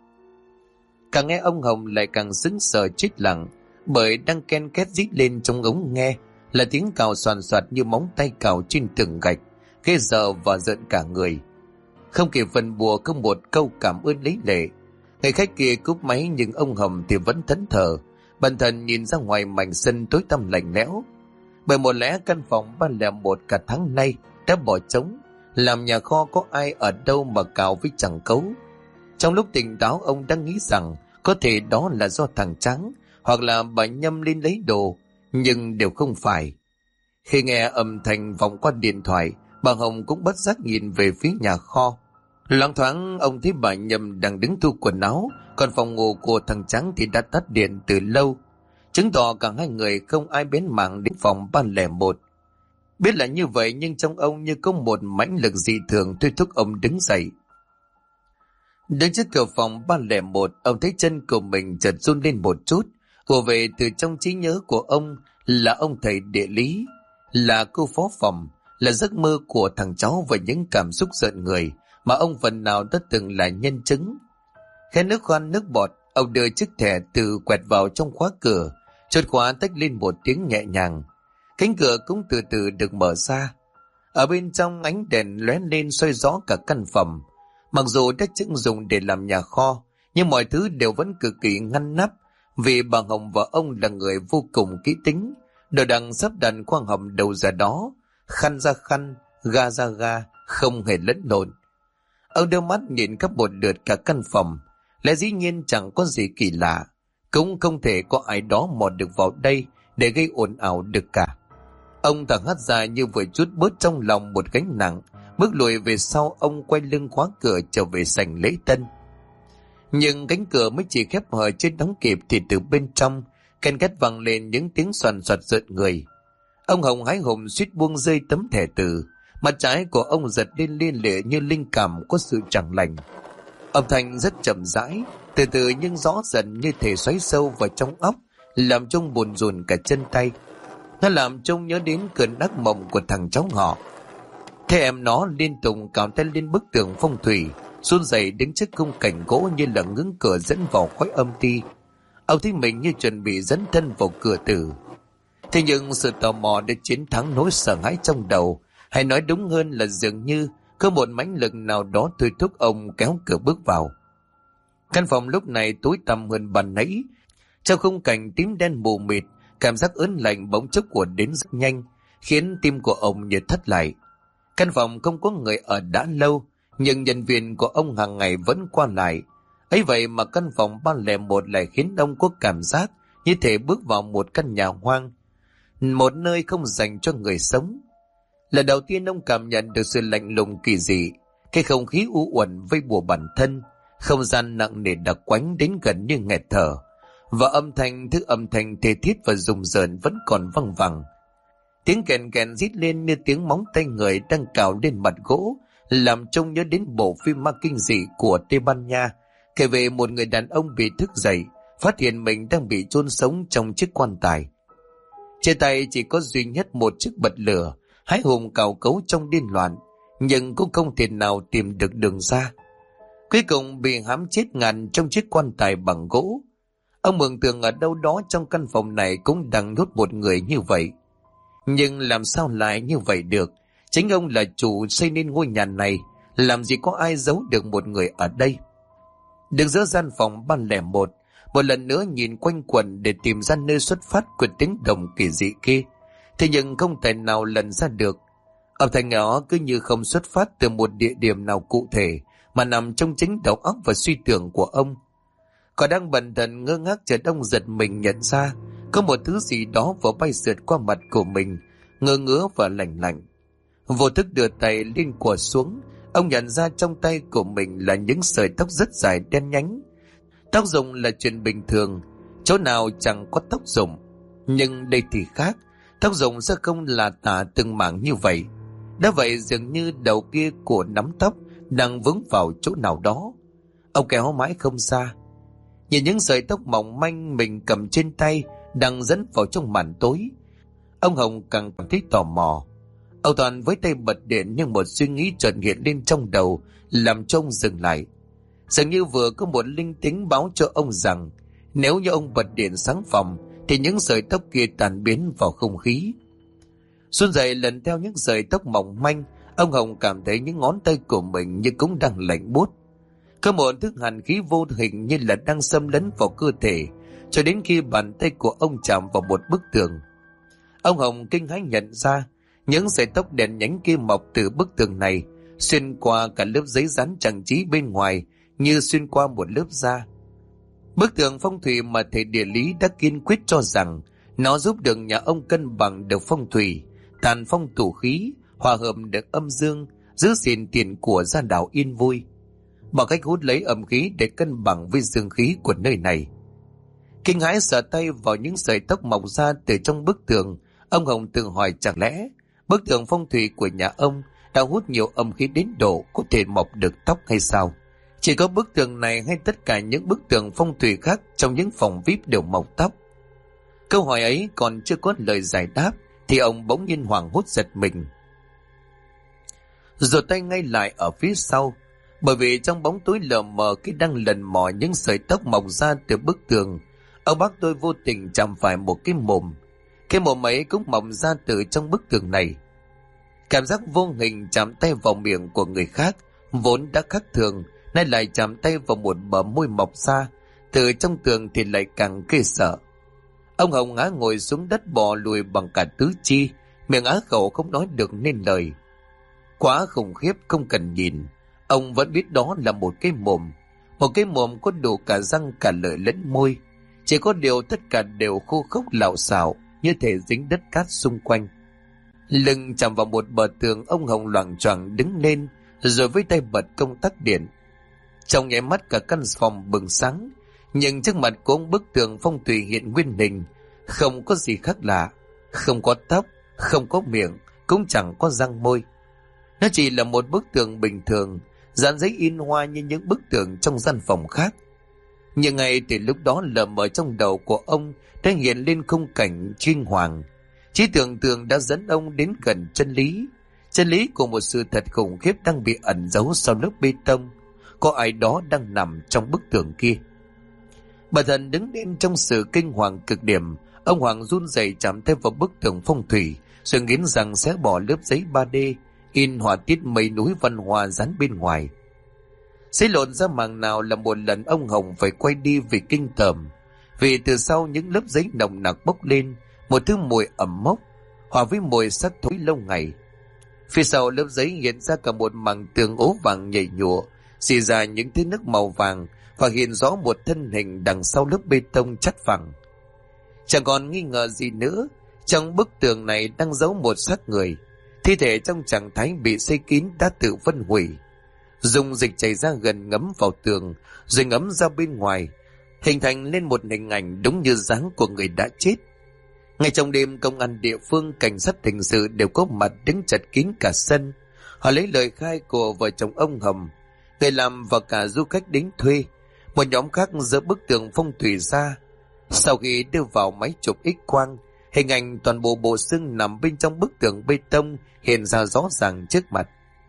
Càng nghe ông Hồng lại càng sững sờ chết lặng, bởi đang ken két rít lên trong ống nghe là tiếng cào soàn soạt như móng tay cào trên tường gạch, ghê sợ và giận cả người. Không kịp phần bùa không một câu cảm ơn lấy lệ. Người khách kia cúp máy nhưng ông Hồng thì vẫn thẫn thờ, bần thần nhìn ra ngoài mảnh sân tối tăm lạnh lẽo. Bởi một lẽ căn phòng 301 cả tháng nay đã bỏ trống, làm nhà kho có ai ở đâu mà cào với chẳng cấu. Trong lúc tỉnh táo ông đang nghĩ rằng có thể đó là do thằng Trắng hoặc là bà Nhâm lên lấy đồ, nhưng đều không phải. Khi nghe âm thanh vọng qua điện thoại, bà Hồng cũng bất giác nhìn về phía nhà kho. Loáng thoáng ông thấy bà Nhâm đang đứng thu quần áo, còn phòng ngủ của thằng Trắng thì đã tắt điện từ lâu, chứng tỏ cả hai người không ai bén mảng đến phòng 301. Biết là như vậy nhưng trong ông như có một mãnh lực dị thường thôi thúc ông đứng dậy. Đứng trước cửa phòng 301, ông thấy chân của mình chợt run lên một chút. Ùa về từ trong trí nhớ của ông là ông thầy địa lý, là cô phó phòng, là giấc mơ của thằng cháu và những cảm xúc giận người mà ông phần nào đã từng là nhân chứng. Khẽ nước khoan nước bọt, ông đưa chiếc thẻ từ quẹt vào trong khóa cửa, Chốt khóa tách lên một tiếng nhẹ nhàng. Cánh cửa cũng từ từ được mở ra. Ở bên trong ánh đèn lóe lên soi rõ cả căn phòng. Mặc dù đã chứng dùng để làm nhà kho, nhưng mọi thứ đều vẫn cực kỳ ngăn nắp, vì bà Hồng và ông là người vô cùng kỹ tính. Đồ đạc sắp đặt khoang hầm đầu ra đó, khăn ra khăn, ga ra ga, không hề lẫn lộn. Ông đưa mắt nhìn khắp một lượt cả căn phòng, lẽ dĩ nhiên chẳng có gì kỳ lạ, cũng không thể có ai đó mò được vào đây để gây ồn ào được cả. Ông thở hắt ra như vừa trút bớt trong lòng một gánh nặng, bước lùi về sau. Ông quay lưng khóa cửa trở về sảnh lễ tân. Nhưng cánh cửa mới chỉ khép hờ chưa đóng kịp thì từ bên trong ken két vang lên những tiếng xoàn xoạt rợn người. Ông Hồng hái hùng suýt buông rơi tấm thẻ từ. Mặt trái của ông giật lên liên lệ như linh cảm có sự chẳng lành. Âm thanh rất chậm rãi, từ từ nhưng rõ dần, như thể xoáy sâu vào trong óc, làm trông buồn rùn cả chân tay. Nó làm trông nhớ đến cơn ác mộng của thằng cháu họ. Thế em nó liên tục cào tay lên bức tường phong thủy, run rẩy đứng trước khung cảnh gỗ như là ngưỡng cửa dẫn vào khói âm ti. Ông thấy mình như chuẩn bị dấn thân vào cửa tử. Thế nhưng sự tò mò đã chiến thắng nỗi sợ hãi trong đầu, hay nói đúng hơn là dường như có một mãnh lực nào đó thôi thúc ông kéo cửa bước vào. Căn phòng lúc này tối tăm hơn ban nãy. Trong khung cảnh tím đen mù mịt, cảm giác ớn lạnh bỗng chốc của đến rất nhanh, khiến tim của ông như thắt lại. Căn phòng không có người ở đã lâu, nhưng nhân viên của ông hàng ngày vẫn qua lại. Ấy vậy mà căn phòng 301 lại khiến ông có cảm giác như thể bước vào một căn nhà hoang, một nơi không dành cho người sống. Lần đầu tiên ông cảm nhận được sự lạnh lùng kỳ dị, cái không khí u uẩn vây bùa bản thân, không gian nặng nề đặc quánh đến gần như nghẹt thở, và thứ âm thanh thê thiết và rùng rợn vẫn còn văng vẳng. Tiếng kèn kèn rít lên như tiếng móng tay người đang cào lên mặt gỗ, làm trông nhớ đến bộ phim ma kinh dị của Tây Ban Nha, kể về một người đàn ông bị thức dậy, phát hiện mình đang bị chôn sống trong chiếc quan tài. Trên tay chỉ có duy nhất một chiếc bật lửa, hái hùng cào cấu trong điên loạn, nhưng cũng không thể nào tìm được đường ra. Cuối cùng bị hãm chết ngàn trong chiếc quan tài bằng gỗ. Ông mường tượng ở đâu đó trong căn phòng này cũng đang nhốt một người như vậy. Nhưng làm sao lại như vậy được? Chính ông là chủ xây nên ngôi nhà này, làm gì có ai giấu được một người ở đây? Đứng giữa gian phòng 301, một lần nữa nhìn quanh quẩn để tìm ra nơi xuất phát của tiếng động kỳ dị kia, thế nhưng không thể nào lần ra được. Âm thanh nhỏ cứ như không xuất phát từ một địa điểm nào cụ thể, mà nằm trong chính đầu óc và suy tưởng của ông. Còn đang bần thần ngơ ngác, chợt ông giật mình nhận ra có một thứ gì đó vừa bay sượt qua mặt của mình, ngơ ngứa và lạnh lạnh. Vô thức đưa tay lên quờ xuống, ông nhận ra trong tay của mình là những sợi tóc rất dài đen nhánh. Tóc rụng là chuyện bình thường, chỗ nào chẳng có tóc rụng, nhưng đây thì khác. Tóc rụng sẽ không là tả từng mảng như vậy. Đã vậy dường như đầu kia của nắm tóc đang vướng vào chỗ nào đó. Ông kéo mãi không xa, nhìn những sợi tóc mỏng manh mình cầm trên tay đang dẫn vào trong màn tối. Ông Hồng càng cảm thấy tò mò. Ông Toàn với tay bật điện, nhưng một suy nghĩ chợt hiện lên trong đầu làm cho ông dừng lại. Dường như vừa có một linh tính báo cho ông rằng nếu như ông bật điện sáng phòng thì những sợi tóc kia tan biến vào không khí. Run rẩy lần theo những sợi tóc mỏng manh, ông Hồng cảm thấy những ngón tay của mình như cũng đang lạnh buốt. Có một thứ hàn khí vô hình như là đang xâm lấn vào cơ thể, cho đến khi bàn tay của ông chạm vào một bức tường. Ông Hồng kinh hãi nhận ra những sợi tóc đen nhánh kia mọc từ bức tường này, xuyên qua cả lớp giấy dán trang trí bên ngoài như xuyên qua một lớp da. Bức tường phong thủy mà thầy địa lý đã kiên quyết cho rằng nó giúp được nhà ông cân bằng được phong thủy, tàn phong tụ khí, hòa hợp được âm dương, giữ gìn tiền của gia đạo yên vui, bằng cách hút lấy âm khí để cân bằng với dương khí của nơi này. Kinh hãi sờ tay vào những sợi tóc mọc ra từ trong bức tường, ông Hồng tự hỏi chẳng lẽ bức tường phong thủy của nhà ông đã hút nhiều âm khí đến độ có thể mọc được tóc hay sao? Chỉ có bức tường này hay tất cả những bức tường phong thủy khác trong những phòng VIP đều mọc tóc? Câu hỏi ấy còn chưa có lời giải đáp thì ông bỗng nhiên hoảng hốt giật mình, rồi tay ngay lại ở phía sau, bởi vì trong bóng tối lờ mờ khi đang lần mò những sợi tóc mọc ra từ bức tường, Ông bác tôi vô tình chạm phải một cái mồm. Cái mồm ấy cũng mọc ra từ trong bức tường này. Cảm giác vô hình chạm tay vào miệng của người khác vốn đã khác thường, nay lại chạm tay vào một bờ môi mọc ra từ trong tường thì lại càng ghê sợ. Ông Hồng ngã ngồi xuống đất bò lùi bằng cả tứ chi, miệng á khẩu không nói được nên lời. Quá khủng khiếp không cần nhìn, ông vẫn biết đó là một cái mồm. Một cái mồm có đủ cả răng cả lợi lẫn môi. Chỉ có điều tất cả đều khô khốc lạo xạo, như thể dính đất cát xung quanh. Lưng chạm vào một bờ tường, ông Hồng loạng choạng đứng lên, rồi với tay bật công tắc điện. Trong nháy mắt cả căn phòng bừng sáng, nhưng trước mặt của ông bức tường phong thủy hiện nguyên hình, không có gì khác lạ, không có tóc, không có miệng, cũng chẳng có răng môi. Nó chỉ là một bức tường bình thường, dán giấy in hoa như những bức tường trong gian phòng khác. Nhưng ngay từ lúc đó lờ mờ trong đầu của ông đã hiện lên khung cảnh kinh hoàng. Trí tưởng tượng đã dẫn ông đến gần chân lý. Chân lý của một sự thật khủng khiếp đang bị ẩn giấu sau lớp bê tông. Có ai đó đang nằm trong bức tường kia. Bà thần đứng lên trong sự kinh hoàng cực điểm. Ông Hoàng run rẩy chạm tay vào bức tường phong thủy, rồi nghiến rằng sẽ bỏ lớp giấy 3D in họa tiết mấy núi văn hoa dán bên ngoài. Xấy lộn ra màng nào là một lần ông Hồng phải quay đi vì kinh tởm. Vì từ sau những lớp giấy nồng nặc bốc lên một thứ mùi ẩm mốc, hòa với mùi xác thối lâu ngày. Phía sau lớp giấy hiện ra cả một mảng tường ố vàng nhảy nhụa, xì ra những tia nước màu vàng và hiện rõ một thân hình đằng sau lớp bê tông chất phẳng. Chẳng còn nghi ngờ gì nữa, trong bức tường này đang giấu một xác người. Thi thể trong trạng thái bị xây kín đã tự phân hủy. Dùng dịch chảy ra gần ngấm vào tường, rồi ngấm ra bên ngoài, hình thành lên một hình ảnh đúng như dáng của người đã chết. Ngay trong đêm, công an địa phương, cảnh sát hình sự đều có mặt đứng chật kín cả sân. Họ lấy lời khai của vợ chồng ông Hồng, người làm và cả du khách đến thuê. Một nhóm khác dỡ bức tường phong thủy ra. Sau khi đưa vào máy chụp X-quang, hình ảnh toàn bộ bộ xương nằm bên trong bức tường bê tông hiện ra rõ ràng trước mặt.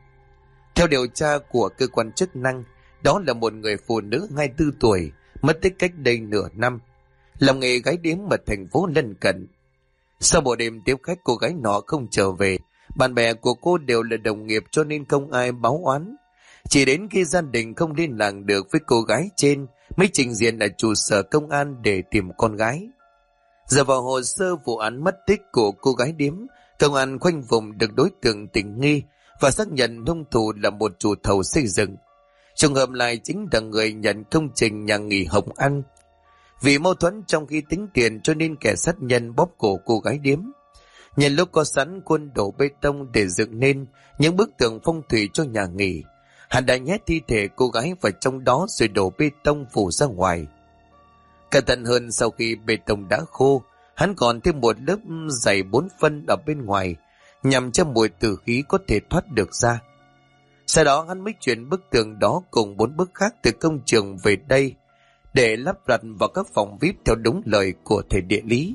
Theo điều tra của cơ quan chức năng, đó là một người phụ nữ 24 tuổi, mất tích cách đây nửa năm, làm nghề gái điếm ở thành phố lân cận. Sau một đêm tiếp khách, cô gái nọ không trở về. Bạn bè của cô đều là đồng nghiệp cho nên không ai báo oán. Chỉ đến khi gia đình không liên lạc được với cô gái trên mới trình diện ở trụ sở công an để tìm con gái. Giờ vào hồ sơ vụ án mất tích của cô gái điếm, công an khoanh vùng được đối tượng tình nghi và xác nhận hung thủ là một chủ thầu xây dựng. Trường hợp lại chính là người nhận công trình nhà nghỉ Hồng An. Vì mâu thuẫn trong khi tính tiền cho nên kẻ sát nhân bóp cổ cô gái điếm. Nhân lúc có sẵn quân đổ bê tông để dựng nên những bức tường phong thủy cho nhà nghỉ, hắn đã nhét thi thể cô gái vào trong đó rồi đổ bê tông phủ ra ngoài. Cẩn thận hơn, sau khi bê tông đã khô, hắn còn thêm một lớp dày 4 phân ở bên ngoài, nhằm cho mùi tử khí có thể thoát được ra. Sau đó hắn mới chuyển bức tường đó cùng 4 bức khác từ công trường về đây để lắp đặt vào các phòng VIP theo đúng lời của thầy địa lý.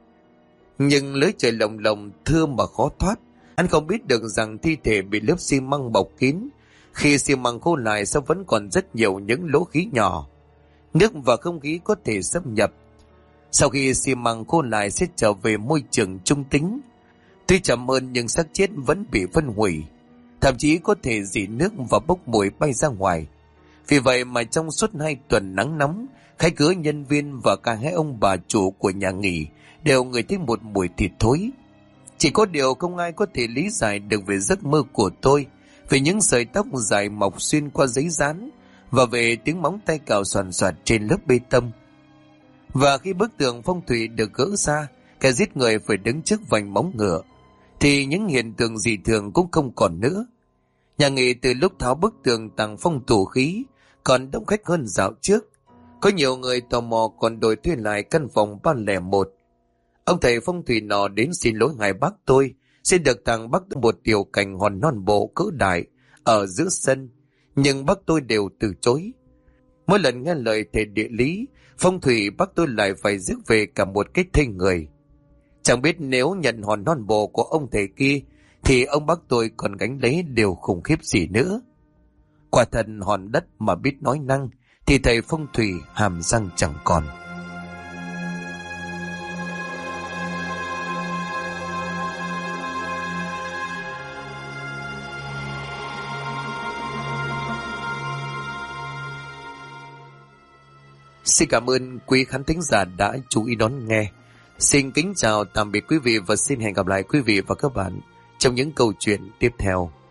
Nhưng lưới trời lồng lồng thưa mà khó thoát. Hắn không biết được rằng thi thể bị lớp xi măng bọc kín. Khi xi măng khô lại sẽ vẫn còn rất nhiều những lỗ khí nhỏ. Nước và không khí có thể xâm nhập. Sau khi xi măng khô lại sẽ trở về môi trường trung tính. Tuy chậm hơn nhưng xác chết vẫn bị phân hủy, thậm chí có thể rỉ nước và bốc mùi bay ra ngoài. Vì vậy mà trong suốt 2 tuần nắng nóng, khách cửa, nhân viên và cả hai ông bà chủ của nhà nghỉ đều ngửi thấy một mùi thịt thối. Chỉ có điều không ai có thể lý giải được về giấc mơ của tôi, về những sợi tóc dài mọc xuyên qua giấy dán và về tiếng móng tay cào soàn soạt trên lớp bê tông. Và khi bức tường phong thủy được gỡ ra, kẻ giết người phải đứng trước vành móng ngựa, thì những hiện tượng dị thường cũng không còn nữa. Nhà nghỉ từ lúc tháo bức tường tàng phong tủ khí còn đông khách hơn dạo trước. Có nhiều người tò mò còn đổi thuê lại căn phòng 301. Ông thầy phong thủy nọ đến xin lỗi ngài bác tôi, xin được tặng bác một tiểu cảnh hòn non bộ cỡ đại ở giữa sân, nhưng bác tôi đều từ chối. Mỗi lần nghe lời thầy địa lý phong thủy, bác tôi lại phải rước về cả một cái thây người. Chẳng biết nếu nhận hòn non bộ của ông thầy kia thì ông bác tôi còn gánh lấy điều khủng khiếp gì nữa. Quả thật hòn đất mà biết nói năng thì thầy phong thủy hàm răng chẳng còn. Xin cảm ơn quý khán thính giả đã chú ý đón nghe. Xin kính chào tạm biệt quý vị và xin hẹn gặp lại quý vị và các bạn trong những câu chuyện tiếp theo.